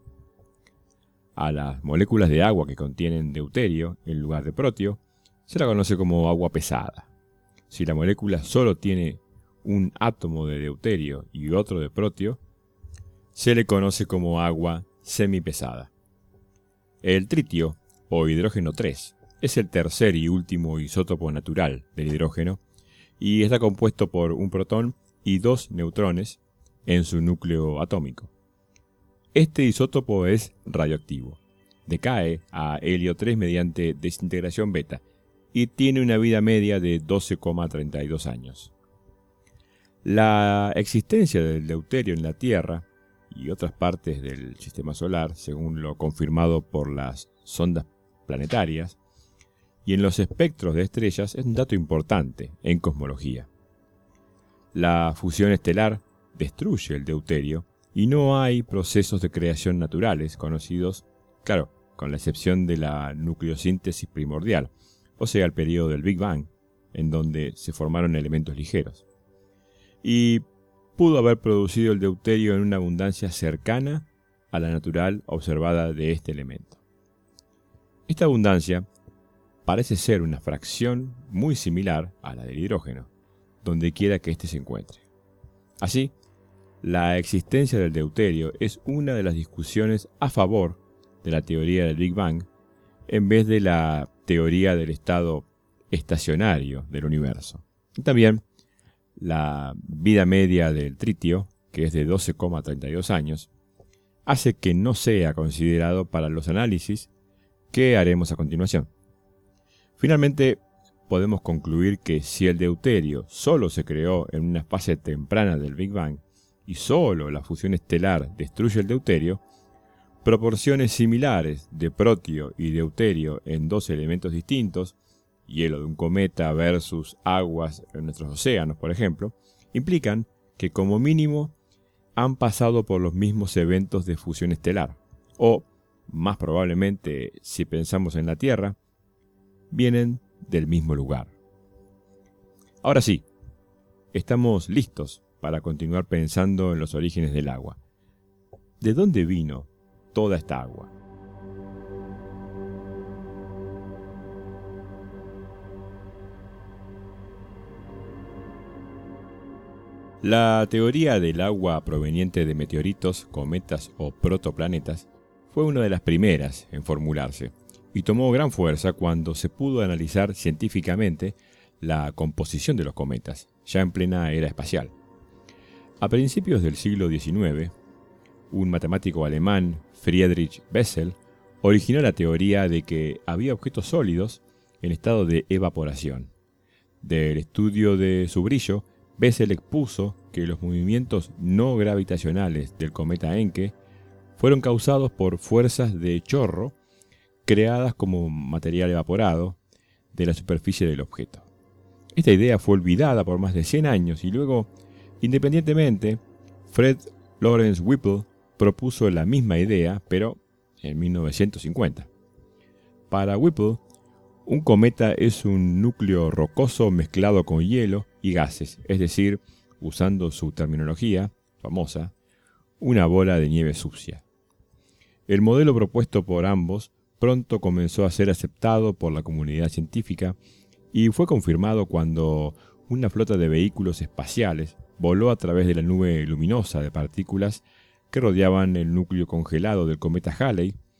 A las moléculas de agua que contienen deuterio en lugar de protio se la conoce como agua pesada. Si la molécula solo tiene un átomo de deuterio y otro de protio, se le conoce como agua semipesada. El tritio, o hidrógeno 3, es el tercer y último isótopo natural del hidrógeno y está compuesto por un protón y 2 neutrones en su núcleo atómico. Este isótopo es radioactivo. Decae a helio 3 mediante desintegración beta y tiene una vida media de 12,32 años. La existencia del deuterio en la Tierra y otras partes del sistema solar, según lo confirmado por las sondas planetarias, y en los espectros de estrellas es un dato importante en cosmología. La fusión estelar destruye el deuterio y no hay procesos de creación naturales conocidos, claro, con la excepción de la nucleosíntesis primordial, o sea, el periodo del Big Bang, en donde se formaron elementos ligeros. Y pudo haber producido el deuterio en una abundancia cercana a la natural observada de este elemento. Esta abundancia parece ser una fracción muy similar a la del hidrógeno, donde quiera que éste se encuentre. Así, la existencia del deuterio es una de las discusiones a favor de la teoría del Big Bang en vez de la teoría del estado estacionario del universo. Y también la vida media del tritio, que es de 12,32 años, hace que no sea considerado para los análisis que haremos a continuación. Finalmente, podemos concluir que si el deuterio solo se creó en una fase temprana del Big Bang y solo la fusión estelar destruye el deuterio, proporciones similares de protio y deuterio en dos elementos distintos, hielo de un cometa versus aguas en nuestros océanos, por ejemplo, implican que como mínimo han pasado por los mismos eventos de fusión estelar, o, más probablemente, si pensamos en la Tierra, vienen del mismo lugar. Ahora sí, estamos listos para continuar pensando en los orígenes del agua. ¿De dónde vino toda esta agua? La teoría del agua proveniente de meteoritos, cometas o protoplanetas fue una de las primeras en formularse y tomó gran fuerza cuando se pudo analizar científicamente la composición de los cometas, ya en plena era espacial. A principios del siglo XIX, un matemático alemán, Friedrich Bessel, originó la teoría de que había objetos sólidos en estado de evaporación. Del estudio de su brillo, Bessel expuso que los movimientos no gravitacionales del cometa Encke fueron causados por fuerzas de chorro creadas como material evaporado de la superficie del objeto. Esta idea fue olvidada por más de 100 años y luego, independientemente, Fred Lawrence Whipple propuso la misma idea, pero en 1950. Para Whipple, un cometa es un núcleo rocoso mezclado con hielo y gases, es decir, usando su terminología famosa, una bola de nieve sucia. El modelo propuesto por ambos pronto comenzó a ser aceptado por la comunidad científica y fue confirmado cuando una flota de vehículos espaciales voló a través de la nube luminosa de partículas que rodeaban el núcleo congelado del cometa Halley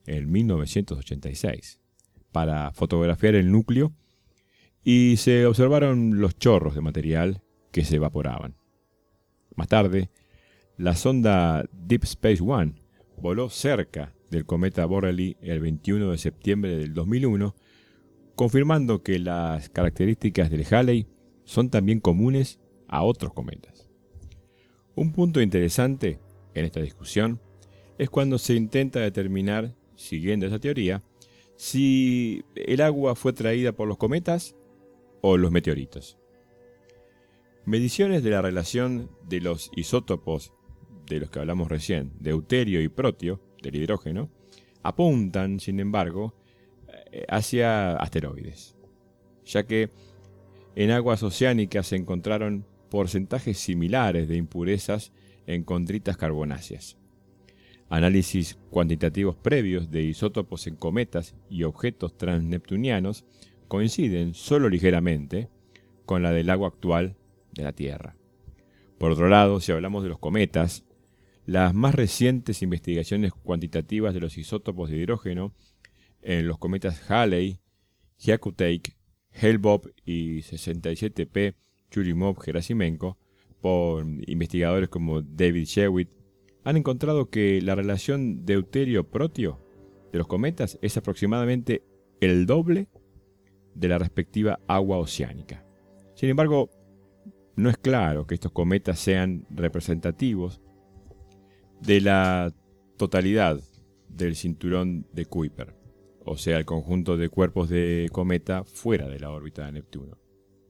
en 1986 para fotografiar el núcleo y se observaron los chorros de material que se evaporaban. Más tarde, la sonda Deep Space One voló cerca del cometa Borrelly el 21 de septiembre del 2001, confirmando que las características del Halley son también comunes a otros cometas. Un punto interesante en esta discusión es cuando se intenta determinar, siguiendo esa teoría, si el agua fue traída por los cometas o los meteoritos. Mediciones de la relación de los isótopos de los que hablamos recién, deuterio y protio, del hidrógeno, apuntan, sin embargo, hacia asteroides, ya que en aguas oceánicas se encontraron porcentajes similares de impurezas en condritas carbonáceas. Análisis cuantitativos previos de isótopos en cometas y objetos transneptunianos coinciden solo ligeramente con la del agua actual de la Tierra. Por otro lado, si hablamos de los cometas, las más recientes investigaciones cuantitativas de los isótopos de hidrógeno en los cometas Halley, Hyakutake, Hale-Bopp y 67P Churyumov-Gerasimenko, por investigadores como David Shewitt, han encontrado que la relación deuterio-protio de los cometas es aproximadamente el doble de la respectiva agua oceánica. Sin embargo, no es claro que estos cometas sean representativos de la totalidad del cinturón de Kuiper, o sea, el conjunto de cuerpos de cometa fuera de la órbita de Neptuno.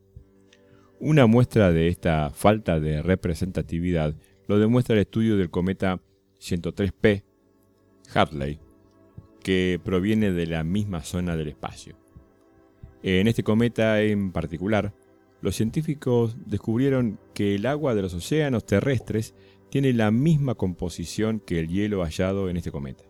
Una muestra de esta falta de representatividad lo demuestra el estudio del cometa 103P Hartley, que proviene de la misma zona del espacio. En este cometa en particular, los científicos descubrieron que el agua de los océanos terrestres tiene la misma composición que el hielo hallado en este cometa.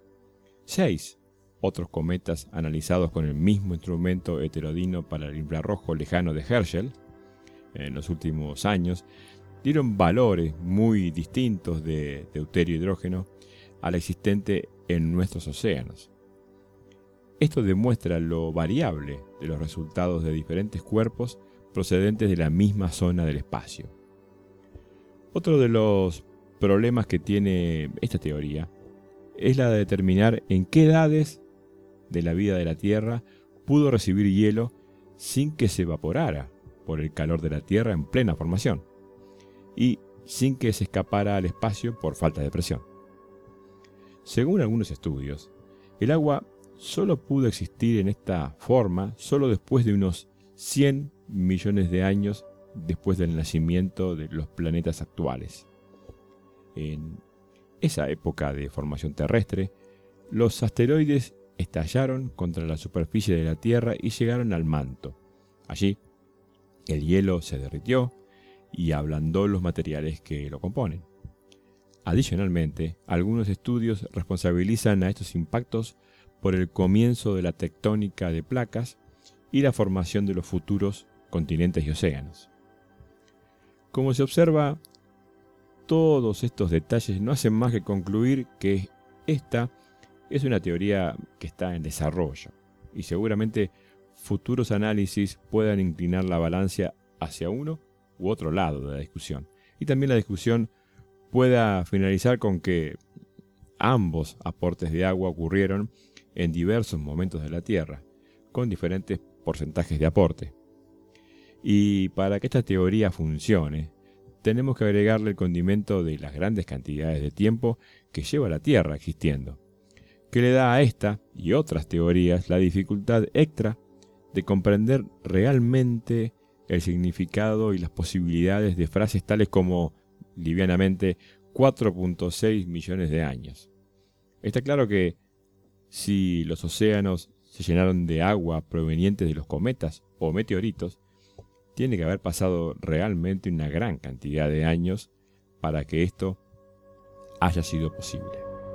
6 otros cometas analizados con el mismo instrumento heterodino para el infrarrojo lejano de Herschel en los últimos años dieron valores muy distintos de deuterio hidrógeno al existente en nuestros océanos. Esto demuestra lo variable de los resultados de diferentes cuerpos procedentes de la misma zona del espacio. Otro de los problemas que tiene esta teoría es la de determinar en qué edades de la vida de la Tierra pudo recibir hielo sin que se evaporara por el calor de la Tierra en plena formación y sin que se escapara al espacio por falta de presión. Según algunos estudios, el agua solo pudo existir en esta forma solo después de unos 100 millones de años después del nacimiento de los planetas actuales. En esa época de formación terrestre, los asteroides estallaron contra la superficie de la Tierra y llegaron al manto. Allí, el hielo se derritió y ablandó los materiales que lo componen. Adicionalmente, algunos estudios responsabilizan a estos impactos por el comienzo de la tectónica de placas y la formación de los futuros continentes y océanos. Como se observa, todos estos detalles no hacen más que concluir que esta es una teoría que está en desarrollo y seguramente futuros análisis puedan inclinar la balanza hacia uno u otro lado de la discusión. Y también la discusión pueda finalizar con que ambos aportes de agua ocurrieron en diversos momentos de la Tierra, con diferentes porcentajes de aporte. Y para que esta teoría funcione, tenemos que agregarle el condimento de las grandes cantidades de tiempo que lleva la Tierra existiendo, que le da a esta y otras teorías la dificultad extra de comprender realmente el significado y las posibilidades de frases tales como, livianamente, 4.6 millones de años. Está claro que si los océanos se llenaron de agua proveniente de los cometas o meteoritos, tiene que haber pasado realmente una gran cantidad de años para que esto haya sido posible.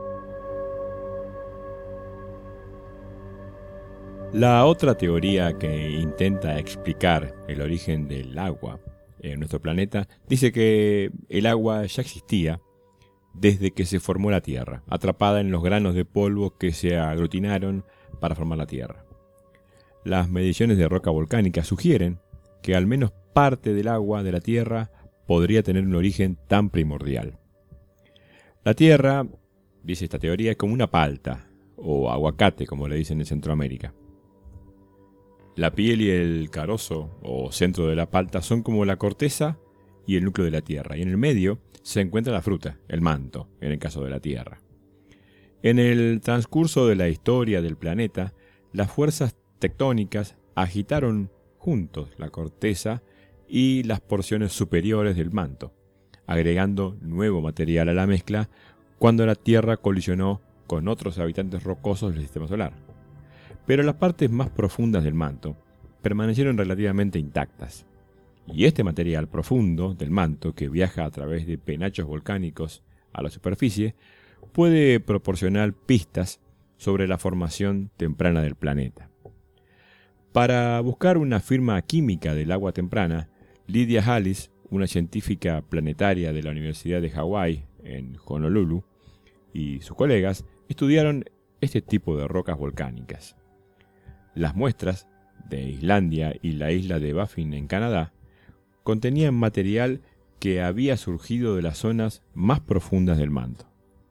La otra teoría que intenta explicar el origen del agua en nuestro planeta dice que el agua ya existía desde que se formó la Tierra, atrapada en los granos de polvo que se aglutinaron para formar la Tierra. Las mediciones de roca volcánica sugieren que al menos parte del agua de la Tierra podría tener un origen tan primordial. La Tierra, dice esta teoría, es como una palta, o aguacate, como le dicen en Centroamérica. La piel y el carozo, o centro de la palta, son como la corteza y el núcleo de la Tierra, y en el medio se encuentra la fruta, el manto, en el caso de la Tierra. En el transcurso de la historia del planeta, las fuerzas tectónicas agitaron juntos la corteza y las porciones superiores del manto, agregando nuevo material a la mezcla cuando la Tierra colisionó con otros habitantes rocosos del sistema solar. Pero las partes más profundas del manto permanecieron relativamente intactas. Y este material profundo del manto, que viaja a través de penachos volcánicos a la superficie, puede proporcionar pistas sobre la formación temprana del planeta. Para buscar una firma química del agua temprana, Lydia Hallis, una científica planetaria de la Universidad de Hawái en Honolulu, y sus colegas estudiaron este tipo de rocas volcánicas. Las muestras de Islandia y la isla de Baffin en Canadá contenían material que había surgido de las zonas más profundas del manto.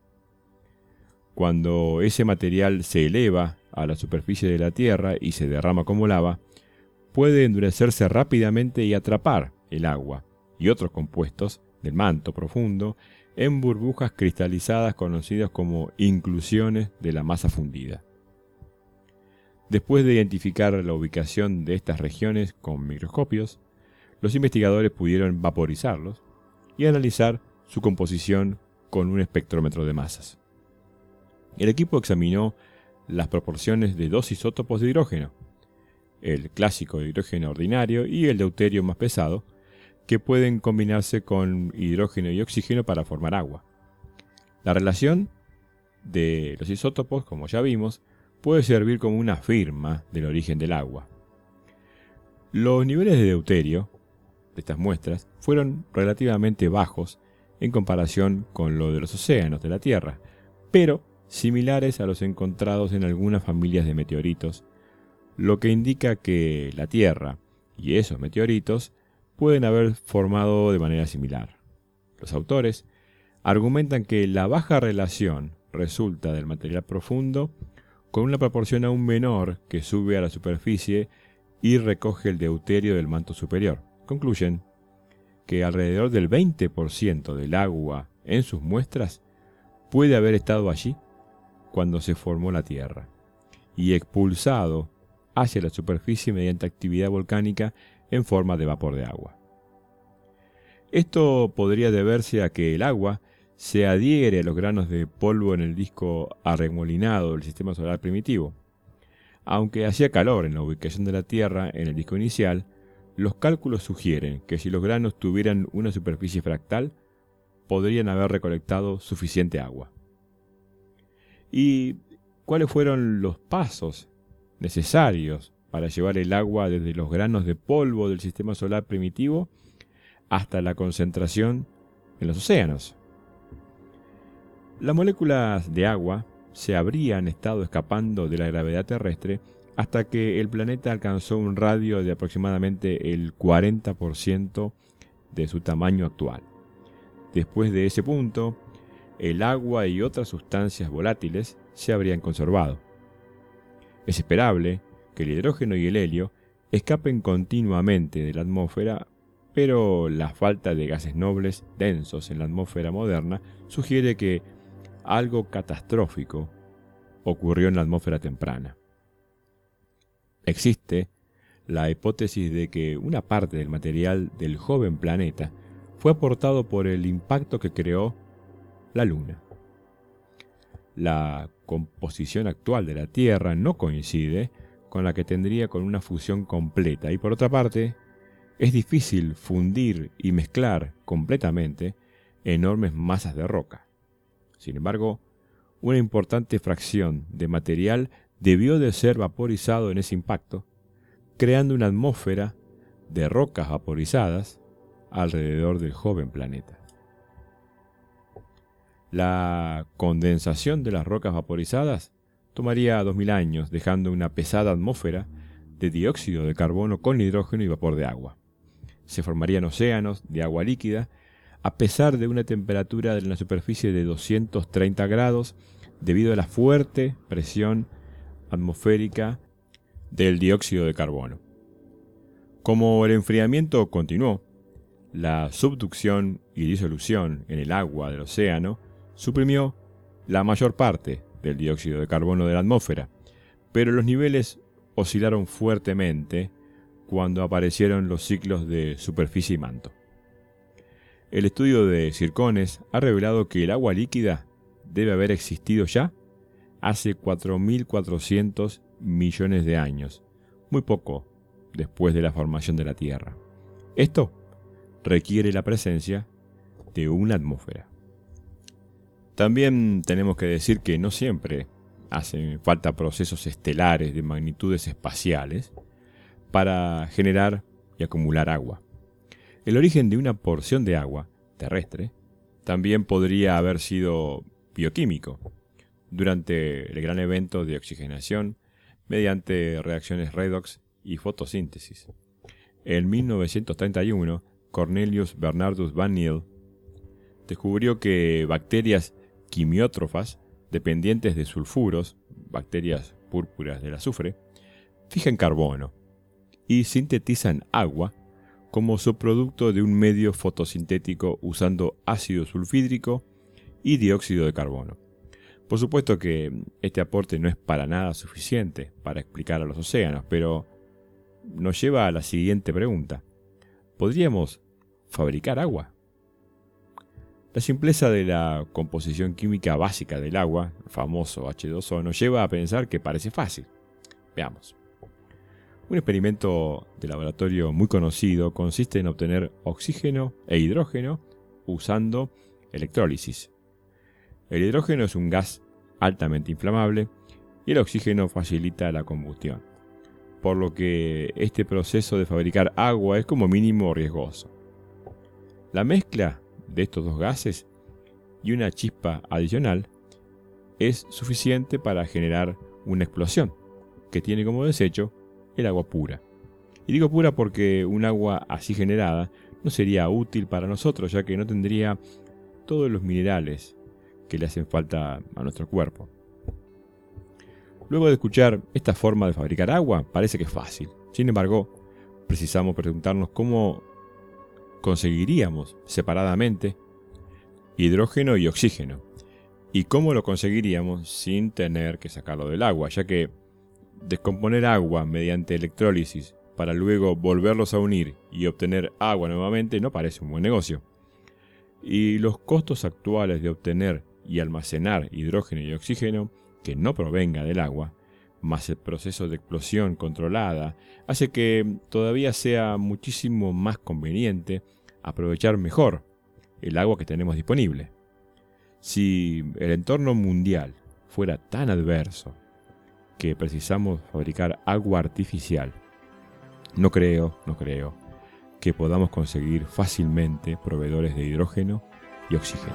Cuando ese material se eleva a la superficie de la Tierra y se derrama como lava, puede endurecerse rápidamente y atrapar el agua y otros compuestos del manto profundo en burbujas cristalizadas conocidas como inclusiones de la masa fundida. Después de identificar la ubicación de estas regiones con microscopios, los investigadores pudieron vaporizarlos y analizar su composición con un espectrómetro de masas. El equipo examinó las proporciones de dos isótopos de hidrógeno, el clásico hidrógeno ordinario y el deuterio más pesado, que pueden combinarse con hidrógeno y oxígeno para formar agua. La relación de los isótopos, como ya vimos, puede servir como una firma del origen del agua. Los niveles de deuterio de estas muestras fueron relativamente bajos en comparación con lo de los océanos de la Tierra, pero similares a los encontrados en algunas familias de meteoritos, lo que indica que la Tierra y esos meteoritos pueden haber formado de manera similar. Los autores argumentan que la baja relación resulta del material profundo con una proporción aún menor que sube a la superficie y recoge el deuterio del manto superior. Concluyen que alrededor del 20% del agua en sus muestras puede haber estado allí cuando se formó la Tierra y expulsado hacia la superficie mediante actividad volcánica en forma de vapor de agua. Esto podría deberse a que el agua se adhiere a los granos de polvo en el disco arremolinado del sistema solar primitivo. Aunque hacía calor en la ubicación de la Tierra en el disco inicial, los cálculos sugieren que si los granos tuvieran una superficie fractal, podrían haber recolectado suficiente agua. ¿Y cuáles fueron los pasos necesarios para llevar el agua desde los granos de polvo del sistema solar primitivo hasta la concentración en los océanos? Las moléculas de agua se habrían estado escapando de la gravedad terrestre hasta que el planeta alcanzó un radio de aproximadamente el 40% de su tamaño actual. Después de ese punto, el agua y otras sustancias volátiles se habrían conservado. Es esperable que el hidrógeno y el helio escapen continuamente de la atmósfera, pero la falta de gases nobles densos en la atmósfera moderna sugiere que algo catastrófico ocurrió en la atmósfera temprana. Existe la hipótesis de que una parte del material del joven planeta fue aportado por el impacto que creó la Luna. La composición actual de la Tierra no coincide con la que tendría con una fusión completa y, por otra parte, es difícil fundir y mezclar completamente enormes masas de roca. Sin embargo, una importante fracción de material debió de ser vaporizado en ese impacto, creando una atmósfera de rocas vaporizadas alrededor del joven planeta. La condensación de las rocas vaporizadas tomaría 2000 años, dejando una pesada atmósfera de dióxido de carbono con hidrógeno y vapor de agua. Se formarían océanos de agua líquida a pesar de una temperatura de la superficie de 230 grados debido a la fuerte presión atmosférica del dióxido de carbono. Como el enfriamiento continuó, la subducción y disolución en el agua del océano suprimió la mayor parte del dióxido de carbono de la atmósfera, pero los niveles oscilaron fuertemente cuando aparecieron los ciclos de superficie y manto. El estudio de Circones ha revelado que el agua líquida debe haber existido ya hace 4.400 millones de años, muy poco después de la formación de la Tierra. Esto requiere la presencia de una atmósfera. También tenemos que decir que no siempre hacen falta procesos estelares de magnitudes espaciales para generar y acumular agua. El origen de una porción de agua terrestre también podría haber sido bioquímico, durante el gran evento de oxigenación mediante reacciones redox y fotosíntesis. En 1931, Cornelius Bernardus van Niel descubrió que bacterias quimiótrofas dependientes de sulfuros, bacterias púrpuras del azufre, fijan carbono y sintetizan agua como subproducto de un medio fotosintético usando ácido sulfídrico y dióxido de carbono. Por supuesto que este aporte no es para nada suficiente para explicar a los océanos, pero nos lleva a la siguiente pregunta. ¿Podríamos fabricar agua? La simpleza de la composición química básica del agua, el famoso H2O, nos lleva a pensar que parece fácil. Veamos. Un experimento de laboratorio muy conocido consiste en obtener oxígeno e hidrógeno usando electrólisis. El hidrógeno es un gas altamente inflamable y el oxígeno facilita la combustión, por lo que este proceso de fabricar agua es como mínimo riesgoso. La mezcla de estos dos gases y una chispa adicional es suficiente para generar una explosión que tiene como desecho el agua pura. Y digo pura porque un agua así generada no sería útil para nosotros, ya que no tendría todos los minerales que le hacen falta a nuestro cuerpo. Luego de escuchar esta forma de fabricar agua, parece que es fácil. Sin embargo, precisamos preguntarnos cómo conseguiríamos separadamente hidrógeno y oxígeno, y cómo lo conseguiríamos sin tener que sacarlo del agua, ya que descomponer agua mediante electrólisis para luego volverlos a unir y obtener agua nuevamente no parece un buen negocio. Y los costos actuales de obtener y almacenar hidrógeno y oxígeno que no provenga del agua, más el proceso de explosión controlada, hace que todavía sea muchísimo más conveniente aprovechar mejor el agua que tenemos disponible. Si el entorno mundial fuera tan adverso que precisamos fabricar agua artificial, no creo que podamos conseguir fácilmente proveedores de hidrógeno y oxígeno.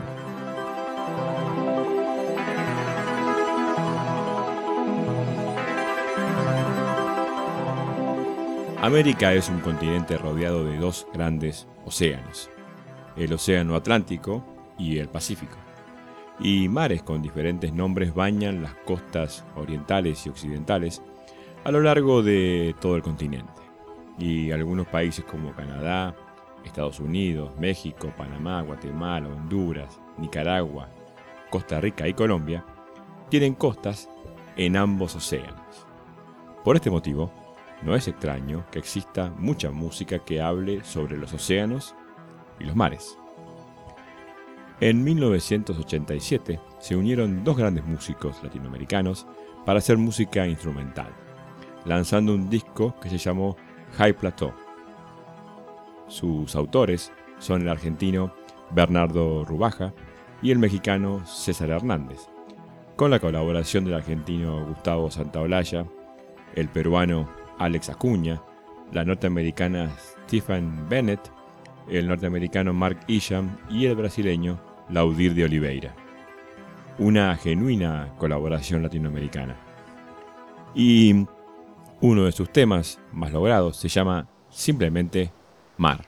América es un continente rodeado de dos grandes océanos, el Océano Atlántico y el Pacífico, y mares con diferentes nombres bañan las costas orientales y occidentales a lo largo de todo el continente, y algunos países como Canadá, Estados Unidos, México, Panamá, Guatemala, Honduras, Nicaragua, Costa Rica y Colombia tienen costas en ambos océanos. Por este motivo, no es extraño que exista mucha música que hable sobre los océanos y los mares. En 1987 se unieron dos grandes músicos latinoamericanos para hacer música instrumental, lanzando un disco que se llamó High Plateau. Sus autores son el argentino Bernardo Rubaja y el mexicano César Hernández, con la colaboración del argentino Gustavo Santaolalla, el peruano Alex Acuña, la norteamericana Stephen Bennett, el norteamericano Mark Isham y el brasileño Laudir de Oliveira. una genuina colaboración latinoamericana. Y uno de sus temas más logrados se llama simplemente Mar.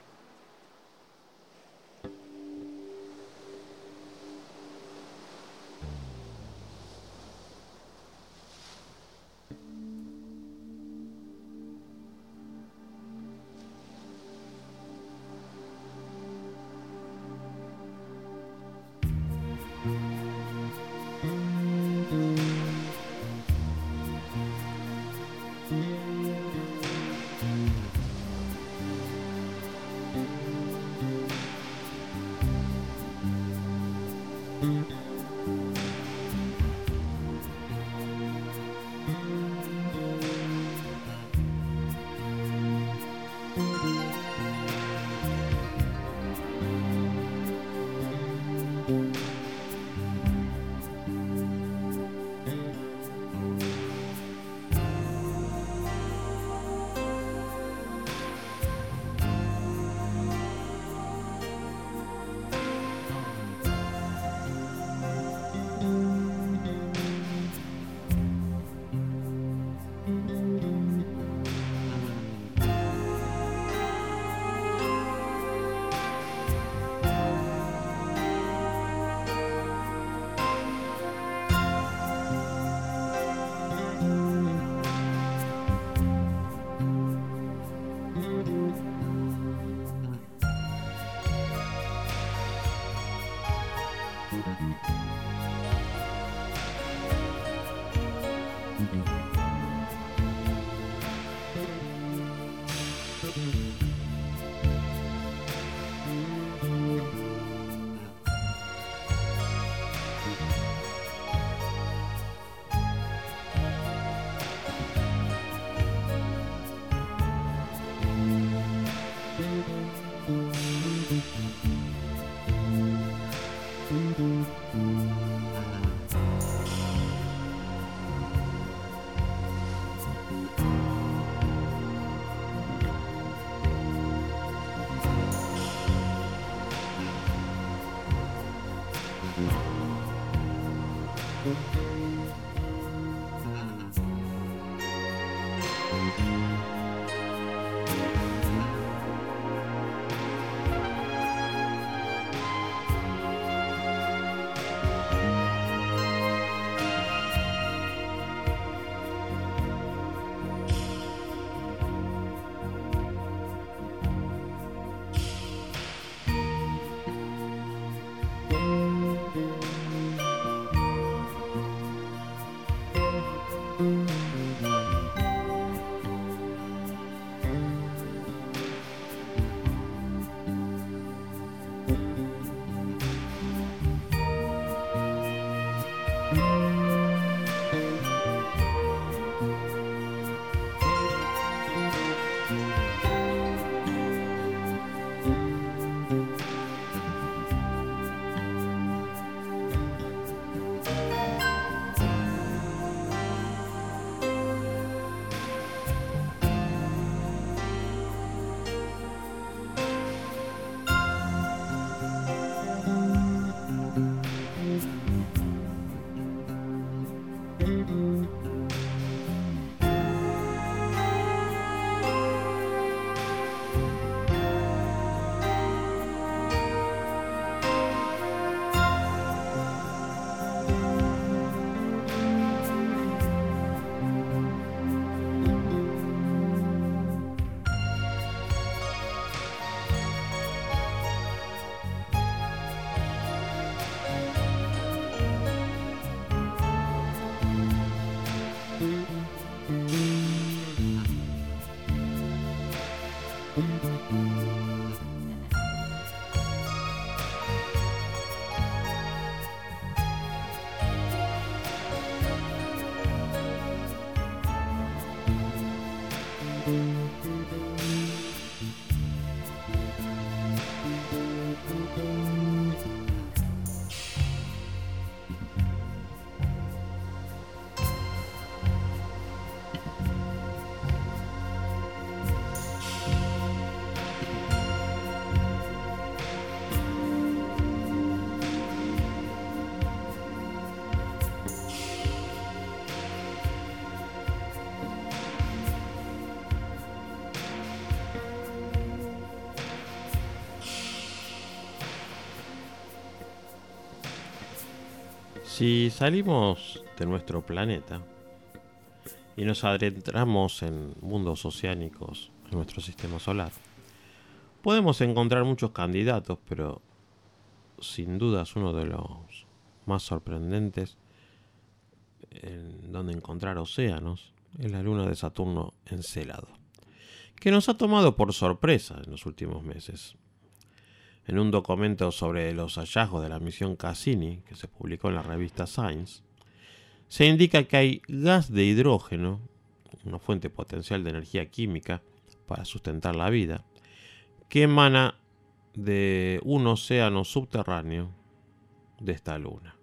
Si salimos de nuestro planeta y nos adentramos en mundos oceánicos en nuestro sistema solar, podemos encontrar muchos candidatos, pero sin duda es uno de los más sorprendentes en donde encontrar océanos es la luna de Saturno Encélado, que nos ha tomado por sorpresa en los últimos meses. En un documento sobre los hallazgos de la misión Cassini, que se publicó en la revista Science, se indica que hay gas de hidrógeno, una fuente potencial de energía química para sustentar la vida, que emana de un océano subterráneo de esta luna.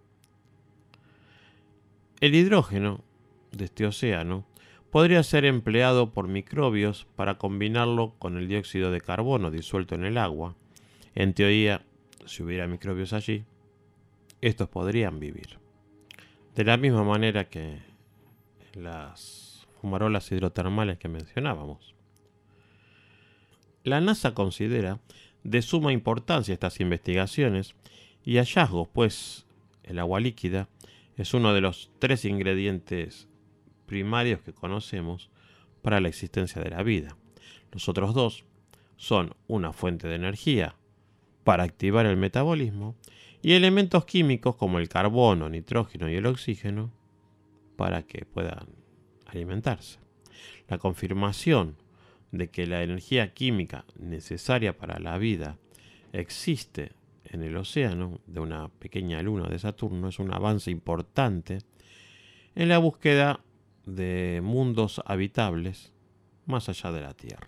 El hidrógeno de este océano podría ser empleado por microbios para combinarlo con el dióxido de carbono disuelto en el agua. En teoría, si hubiera microbios allí, estos podrían vivir. De la misma manera que las fumarolas hidrotermales que mencionábamos. La NASA considera de suma importancia estas investigaciones y hallazgos, pues el agua líquida es uno de los 3 ingredientes primarios que conocemos para la existencia de la vida. Los otros 2 son una fuente de energía para activar el metabolismo y elementos químicos como el carbono, nitrógeno y el oxígeno para que puedan alimentarse. La confirmación de que la energía química necesaria para la vida existe en el océano de una pequeña luna de Saturno es un avance importante en la búsqueda de mundos habitables más allá de la Tierra.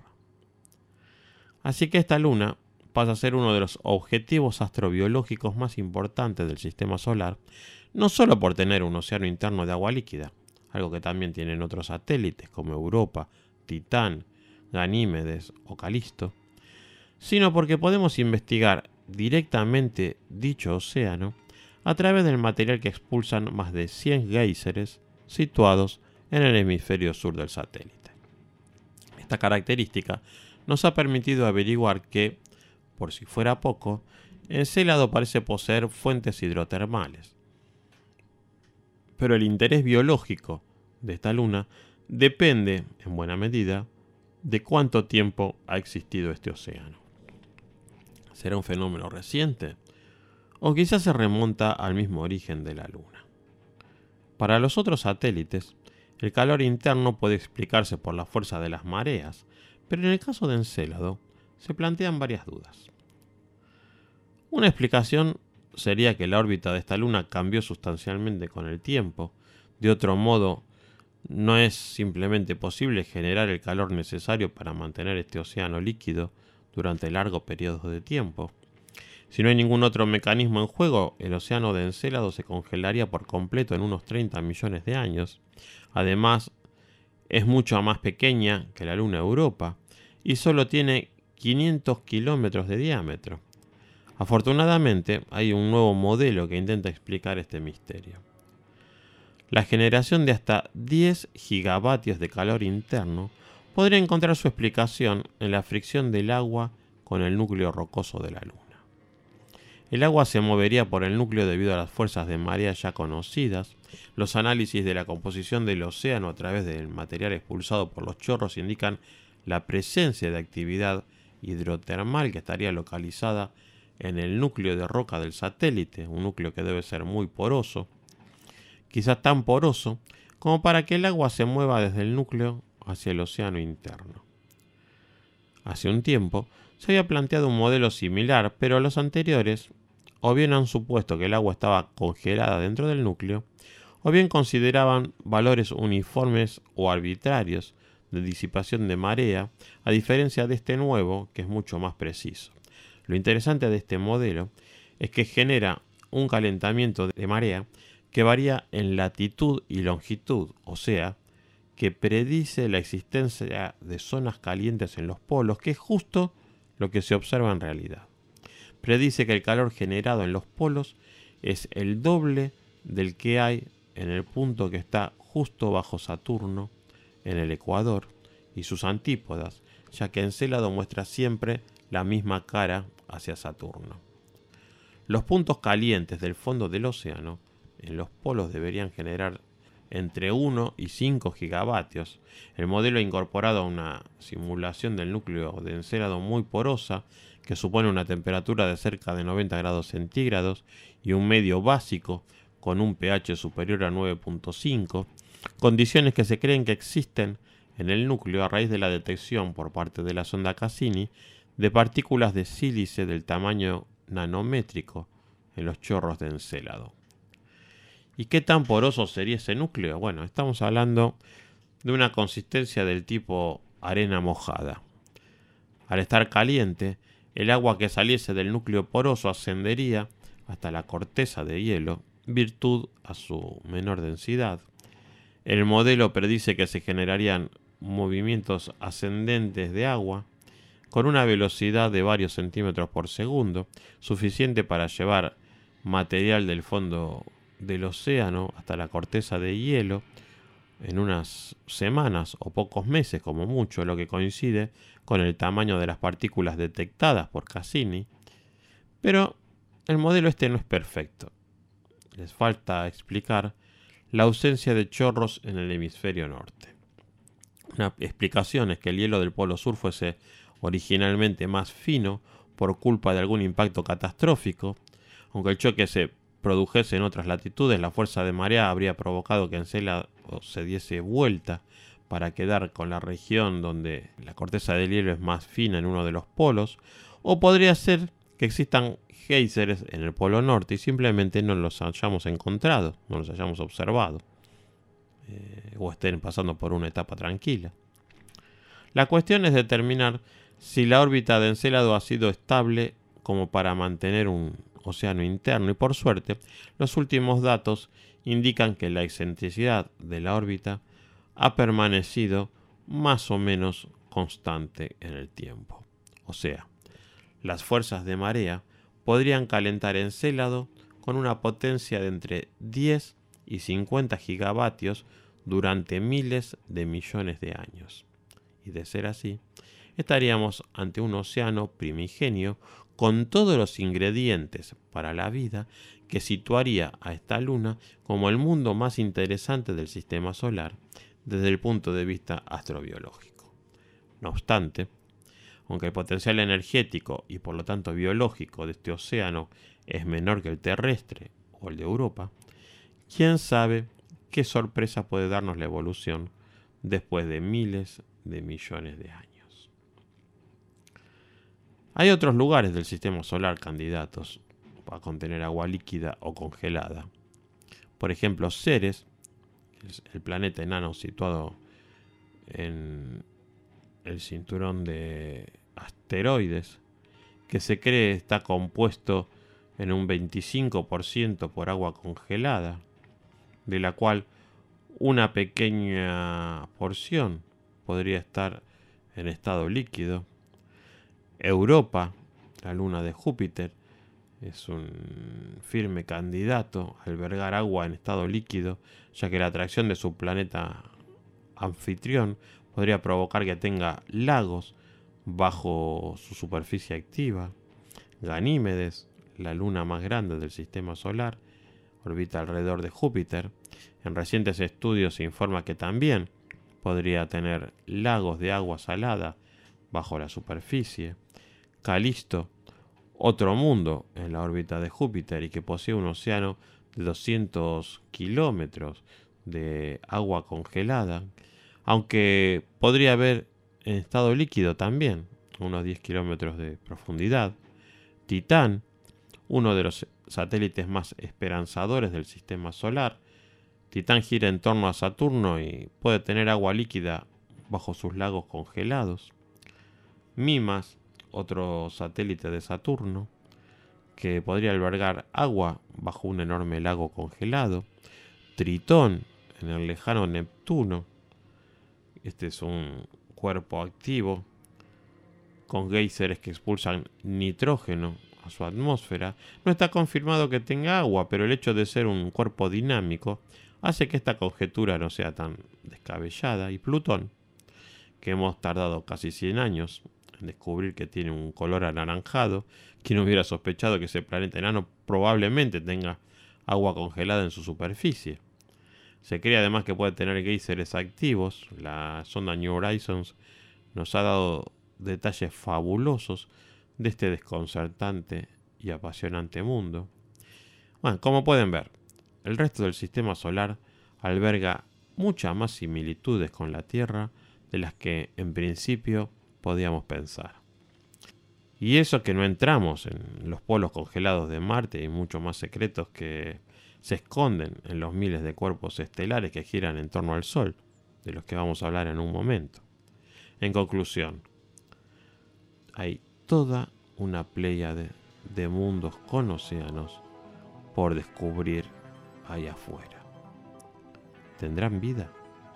Así que esta luna pasa a ser uno de los objetivos astrobiológicos más importantes del sistema solar, no solo por tener un océano interno de agua líquida, algo que también tienen otros satélites como Europa, Titán, Ganímedes o Calisto, sino porque podemos investigar directamente dicho océano a través del material que expulsan más de 100 géiseres situados en el hemisferio sur del satélite. Esta característica nos ha permitido averiguar que, por si fuera poco, Encélado parece poseer fuentes hidrotermales. Pero el interés biológico de esta luna depende, en buena medida, de cuánto tiempo ha existido este océano. ¿Será un fenómeno reciente? ¿O quizás se remonta al mismo origen de la luna? Para los otros satélites, el calor interno puede explicarse por la fuerza de las mareas, pero en el caso de Encélado se plantean varias dudas. Una explicación sería que la órbita de esta luna cambió sustancialmente con el tiempo. De otro modo, no es simplemente posible generar el calor necesario para mantener este océano líquido durante largos periodos de tiempo. Si no hay ningún otro mecanismo en juego, el océano de Encélado se congelaría por completo en unos 30 millones de años. Además, es mucho más pequeña que la luna Europa y solo tiene 500 kilómetros de diámetro. Afortunadamente, hay un nuevo modelo que intenta explicar este misterio. La generación de hasta 10 gigavatios de calor interno podría encontrar su explicación en la fricción del agua con el núcleo rocoso de la luna. El agua se movería por el núcleo debido a las fuerzas de marea ya conocidas. Los análisis de la composición del océano a través del material expulsado por los chorros indican la presencia de actividad hidrotermal que estaría localizada en el núcleo de roca del satélite, un núcleo que debe ser muy poroso, quizás tan poroso como para que el agua se mueva desde el núcleo hacia el océano interno. Hace un tiempo se había planteado un modelo similar, pero los anteriores o bien han supuesto que el agua estaba congelada dentro del núcleo, o bien consideraban valores uniformes o arbitrarios de disipación de marea, a diferencia de este nuevo, que es mucho más preciso. Lo interesante de este modelo es que genera un calentamiento de marea que varía en latitud y longitud, o sea, que predice la existencia de zonas calientes en los polos, que es justo lo que se observa en realidad. Predice que el calor generado en los polos es el doble del que hay en el punto que está justo bajo Saturno, en el ecuador, y sus antípodas, ya que Encélado muestra siempre la misma cara hacia Saturno. Los puntos calientes del fondo del océano en los polos deberían generar entre 1 y 5 gigavatios. El modelo ha incorporado a una simulación del núcleo de Encélado muy porosa, que supone una temperatura de cerca de 90 grados centígrados y un medio básico con un pH superior a 9.5, condiciones que se creen que existen en el núcleo a raíz de la detección por parte de la sonda Cassini de partículas de sílice del tamaño nanométrico en los chorros de Encélado. ¿Y qué tan poroso sería ese núcleo? Bueno, estamos hablando de una consistencia del tipo arena mojada. Al estar caliente, el agua que saliese del núcleo poroso ascendería hasta la corteza de hielo, virtud a su menor densidad. El modelo predice que se generarían movimientos ascendentes de agua con una velocidad de varios centímetros por segundo, suficiente para llevar material del fondo del océano hasta la corteza de hielo en unas semanas o pocos meses como mucho, lo que coincide con el tamaño de las partículas detectadas por Cassini. Pero el modelo no es perfecto. Les falta explicar la ausencia de chorros en el hemisferio norte. Una explicación es que el hielo del polo sur fuese originalmente más fino por culpa de algún impacto catastrófico. Aunque el choque se produjese en otras latitudes, la fuerza de marea habría provocado que Encélado se diese vuelta para quedar con la región donde la corteza del hielo es más fina en uno de los polos, o podría ser que existan géiseres en el polo norte y simplemente no los hayamos encontrado, no los hayamos observado, o estén pasando por una etapa tranquila. La cuestión es determinar si la órbita de Encélado ha sido estable como para mantener un océano interno, y por suerte los últimos datos indican que la excentricidad de la órbita ha permanecido más o menos constante en el tiempo. O sea, las fuerzas de marea podrían calentar Encélado con una potencia de entre 10 y 50 gigavatios durante miles de millones de años. Y de ser así, estaríamos ante un océano primigenio con todos los ingredientes para la vida que situaría a esta luna como el mundo más interesante del sistema solar desde el punto de vista astrobiológico. No obstante, aunque el potencial energético y por lo tanto biológico de este océano es menor que el terrestre o el de Europa, quién sabe qué sorpresa puede darnos la evolución después de miles de millones de años. Hay otros lugares del sistema solar candidatos para contener agua líquida o congelada. Por ejemplo, Ceres, el planeta enano situado en el cinturón de asteroides, que se cree está compuesto en un 25% por agua congelada, de la cual una pequeña porción podría estar en estado líquido. Europa, la luna de Júpiter, es un firme candidato a albergar agua en estado líquido, ya que la atracción de su planeta anfitrión podría provocar que tenga lagos bajo su superficie activa. Ganímedes, la luna más grande del sistema solar, orbita alrededor de Júpiter. En recientes estudios se informa que también podría tener lagos de agua salada bajo la superficie. Calisto, otro mundo en la órbita de Júpiter y que posee un océano de 200 kilómetros de agua congelada, aunque podría haber en estado líquido también, unos 10 kilómetros de profundidad. Titán, uno de los satélites más esperanzadores del sistema solar. Titán gira en torno a Saturno y puede tener agua líquida bajo sus lagos congelados. Mimas, otro satélite de Saturno, que podría albergar agua bajo un enorme lago congelado. Tritón, en el lejano Neptuno. Este es un cuerpo activo con géiseres que expulsan nitrógeno a su atmósfera. No está confirmado que tenga agua, pero el hecho de ser un cuerpo dinámico hace que esta conjetura no sea tan descabellada. Y Plutón, que hemos tardado casi 100 años en descubrir que tiene un color anaranjado. Quien hubiera sospechado que ese planeta enano probablemente tenga agua congelada en su superficie. Se cree además que puede tener géiseres activos. La sonda New Horizons nos ha dado detalles fabulosos de este desconcertante y apasionante mundo. Bueno, como pueden ver, el resto del sistema solar alberga muchas más similitudes con la Tierra de las que en principio podíamos pensar. Y eso que no entramos en los polos congelados de Marte y mucho más secretos que se esconden en los miles de cuerpos estelares que giran en torno al Sol, de los que vamos a hablar en un momento. En conclusión, hay toda una pléyade de mundos con océanos por descubrir allá afuera. ¿Tendrán vida?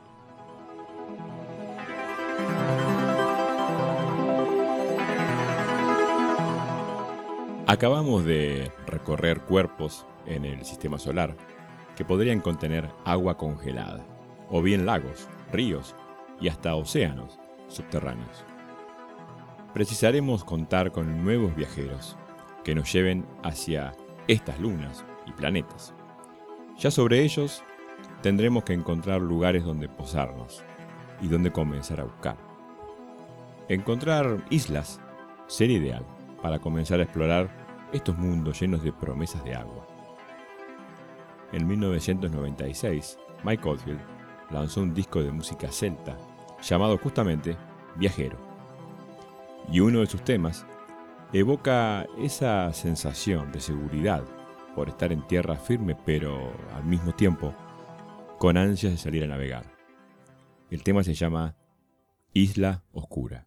Acabamos de recorrer cuerpos en el sistema solar que podrían contener agua congelada, o bien lagos, ríos y hasta océanos subterráneos. Precisaremos contar con nuevos viajeros que nos lleven hacia estas lunas y planetas. Ya sobre ellos tendremos que encontrar lugares donde posarnos y donde comenzar a buscar. Encontrar islas sería ideal para comenzar a explorar estos mundos llenos de promesas de agua. En 1996, Mike Oldfield lanzó un disco de música celta llamado justamente Viajero. Y uno de sus temas evoca esa sensación de seguridad por estar en tierra firme, pero al mismo tiempo con ansias de salir a navegar. El tema se llama Isla Oscura.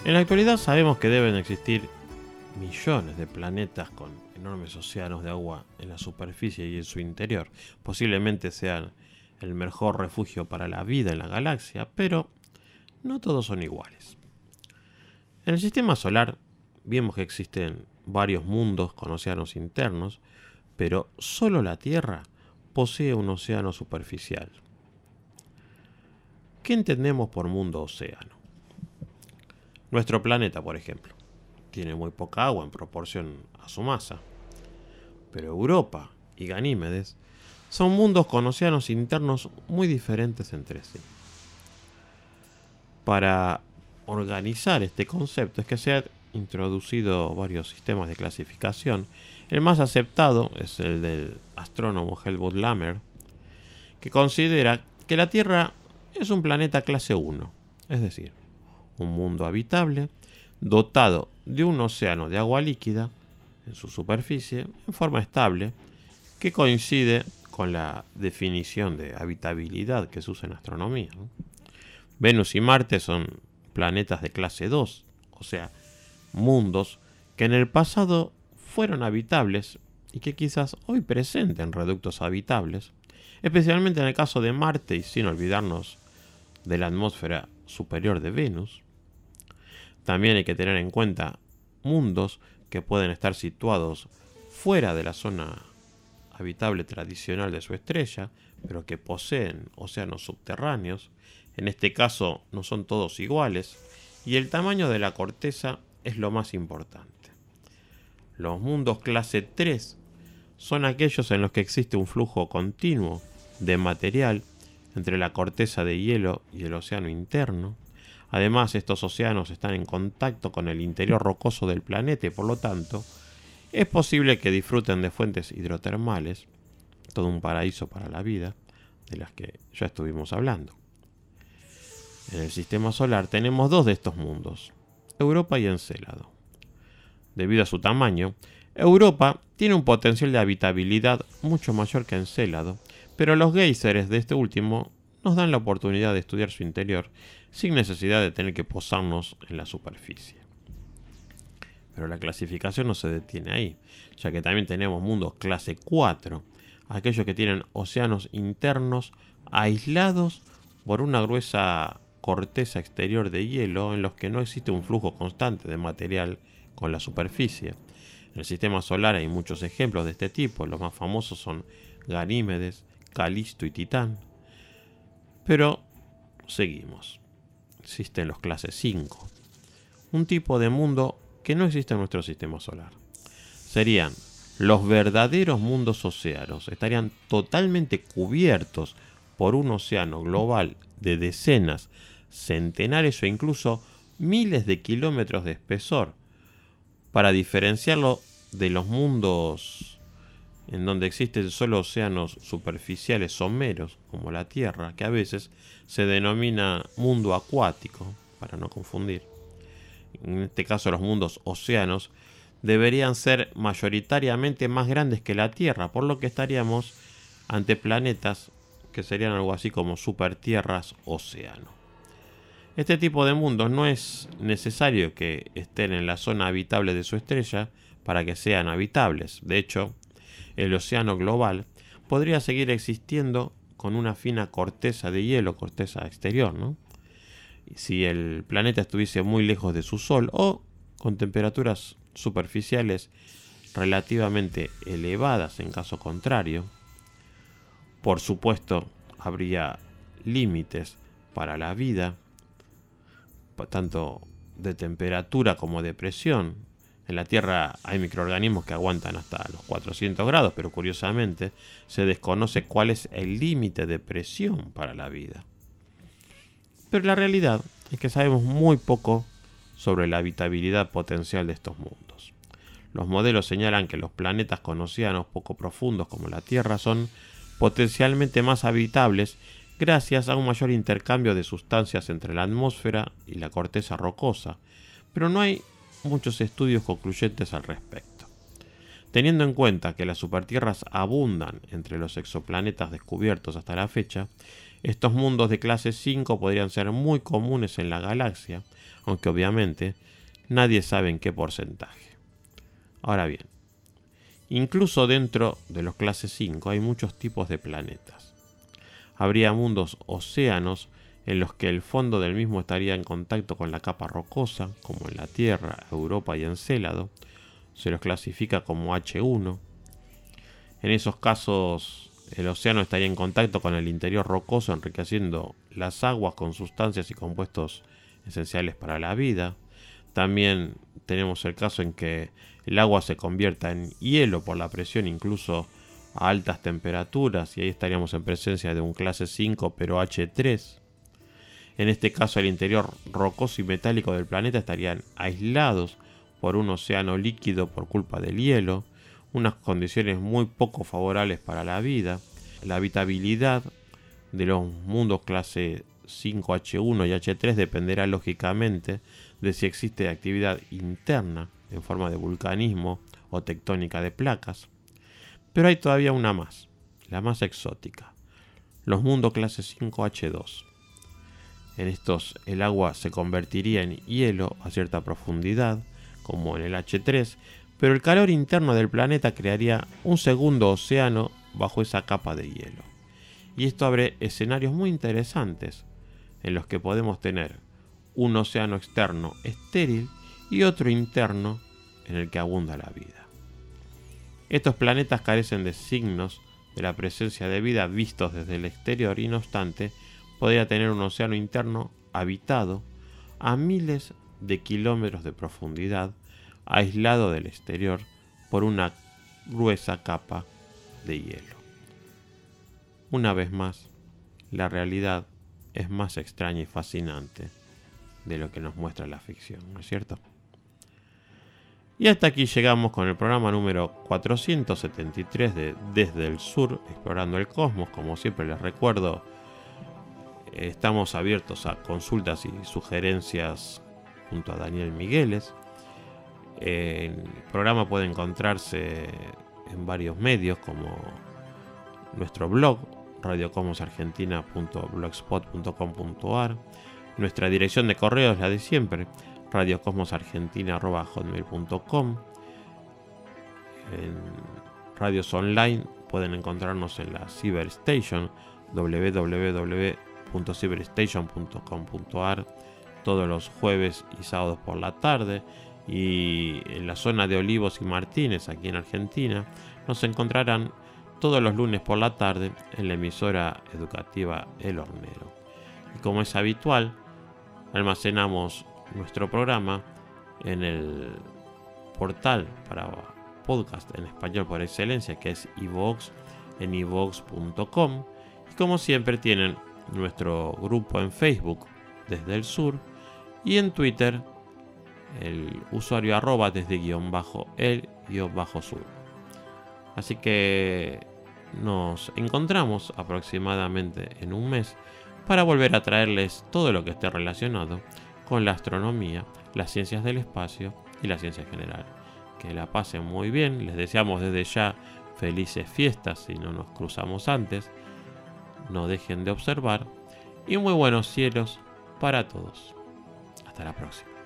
En la actualidad sabemos que deben existir millones de planetas con enormes océanos de agua en la superficie y en su interior. Posiblemente sean el mejor refugio para la vida en la galaxia, pero no todos son iguales. En el sistema solar vemos que existen varios mundos con océanos internos, pero solo la Tierra posee un océano superficial. ¿Qué entendemos por mundo océano? Nuestro planeta, por ejemplo, tiene muy poca agua en proporción a su masa, pero Europa y Ganímedes son mundos con océanos internos muy diferentes entre sí. Para organizar este concepto es que se han introducido varios sistemas de clasificación. El más aceptado es el del astrónomo Helmut Lammer, que considera que la Tierra es un planeta clase 1, es decir, un mundo habitable dotado de un océano de agua líquida en su superficie en forma estable, que coincide con la definición de habitabilidad que se usa en astronomía, ¿no? Venus y Marte son planetas de clase 2, o sea, mundos que en el pasado fueron habitables y que quizás hoy presenten reductos habitables, especialmente en el caso de Marte y sin olvidarnos de la atmósfera superior de Venus. También hay que tener en cuenta mundos que pueden estar situados fuera de la zona habitable tradicional de su estrella, pero que poseen océanos subterráneos. En este caso no son todos iguales, y el tamaño de la corteza es lo más importante. Los mundos clase 3 son aquellos en los que existe un flujo continuo de material entre la corteza de hielo y el océano interno. Además, estos océanos están en contacto con el interior rocoso del planeta y por lo tanto es posible que disfruten de fuentes hidrotermales, todo un paraíso para la vida, de las que ya estuvimos hablando. En el sistema solar tenemos dos de estos mundos, Europa y Encélado. Debido a su tamaño, Europa tiene un potencial de habitabilidad mucho mayor que Encélado, pero los géiseres de este último nos dan la oportunidad de estudiar su interior sin necesidad de tener que posarnos en la superficie. Pero la clasificación no se detiene ahí, ya que también tenemos mundos clase 4, aquellos que tienen océanos internos aislados por una gruesa corteza exterior de hielo en los que no existe un flujo constante de material con la superficie. En el sistema solar hay muchos ejemplos de este tipo, los más famosos son Ganímedes, Calisto y Titán. Pero seguimos. Existen los clases 5, un tipo de mundo que no existe en nuestro sistema solar. Serían los verdaderos mundos océanos, estarían totalmente cubiertos por un océano global de decenas, centenares o incluso miles de kilómetros de espesor, para diferenciarlo de los mundos en donde existen solo océanos superficiales someros, como la Tierra, que a veces se denomina mundo acuático, para no confundir. En este caso, los mundos océanos deberían ser mayoritariamente más grandes que la Tierra, por lo que estaríamos ante planetas que serían algo así como supertierras océano. Este tipo de mundos no es necesario que estén en la zona habitable de su estrella para que sean habitables. De hecho, el océano global podría seguir existiendo con una fina corteza de hielo, corteza exterior, ¿no? Si el planeta estuviese muy lejos de su Sol o con temperaturas superficiales relativamente elevadas en caso contrario. Por supuesto, habría límites para la vida, tanto de temperatura como de presión. En la Tierra hay microorganismos que aguantan hasta los 400 grados, pero curiosamente se desconoce cuál es el límite de presión para la vida. Pero la realidad es que sabemos muy poco sobre la habitabilidad potencial de estos mundos. Los modelos señalan que los planetas con océanos poco profundos como la Tierra son potencialmente más habitables gracias a un mayor intercambio de sustancias entre la atmósfera y la corteza rocosa, pero no hay muchos estudios concluyentes al respecto. Teniendo en cuenta que las supertierras abundan entre los exoplanetas descubiertos hasta la fecha, Estos mundos de clase 5 podrían ser muy comunes en la galaxia, aunque obviamente nadie sabe en qué porcentaje. Ahora bien, incluso dentro de los clases 5 hay muchos tipos de planetas. Habría mundos océanos en los que el fondo del mismo estaría en contacto con la capa rocosa, como en la Tierra, Europa y Encélado. Se los clasifica como H1. En esos casos, el océano estaría en contacto con el interior rocoso, enriqueciendo las aguas con sustancias y compuestos esenciales para la vida. También tenemos el caso en que el agua se convierta en hielo por la presión, incluso a altas temperaturas, y ahí estaríamos en presencia de un clase 5 pero H3. En este caso, el interior rocoso y metálico del planeta estarían aislados por un océano líquido por culpa del hielo, unas condiciones muy poco favorables para la vida. La habitabilidad de los mundos clase 5, H1 y H3 dependerá lógicamente de si existe actividad interna en forma de vulcanismo o tectónica de placas. Pero hay todavía una más, la más exótica, los mundos clase 5, H2. En estos el agua se convertiría en hielo a cierta profundidad, como en el H3, pero el calor interno del planeta crearía un segundo océano bajo esa capa de hielo. Y esto abre escenarios muy interesantes, en los que podemos tener un océano externo estéril y otro interno en el que abunda la vida. Estos planetas carecen de signos de la presencia de vida vistos desde el exterior y no obstante podría tener un océano interno habitado a miles de kilómetros de profundidad, aislado del exterior por una gruesa capa de hielo. Una vez más, la realidad es más extraña y fascinante de lo que nos muestra la ficción, ¿no es cierto? Y hasta aquí llegamos con el programa número 473 de Desde el Sur, Explorando el Cosmos. Como siempre les recuerdo, estamos abiertos a consultas y sugerencias junto a Daniel Migueles. El programa puede encontrarse en varios medios como nuestro blog radiocosmosargentina.blogspot.com.ar. Nuestra dirección de correo es la de siempre, radiocosmosargentina@hotmail.com. En radios online pueden encontrarnos en la Cyberstation, www.cyberstation.com.ar, todos los jueves y sábados por la tarde. Y en la zona de Olivos y Martínez, aquí en Argentina, nos encontrarán todos los lunes por la tarde en la emisora educativa El Hornero. Y como es habitual, almacenamos nuestro programa en el portal para podcast en español por excelencia, que es iVoox, en iVoox.com. Y como siempre tienen nuestro grupo en Facebook, Desde el Sur, y en Twitter el usuario @desde_el_sur. Así que nos encontramos aproximadamente en un mes para volver a traerles todo lo que esté relacionado con la astronomía, las ciencias del espacio y la ciencia en general. Que la pasen muy bien, les deseamos desde ya felices fiestas si no nos cruzamos antes, no dejen de observar y muy buenos cielos para todos. Hasta la próxima.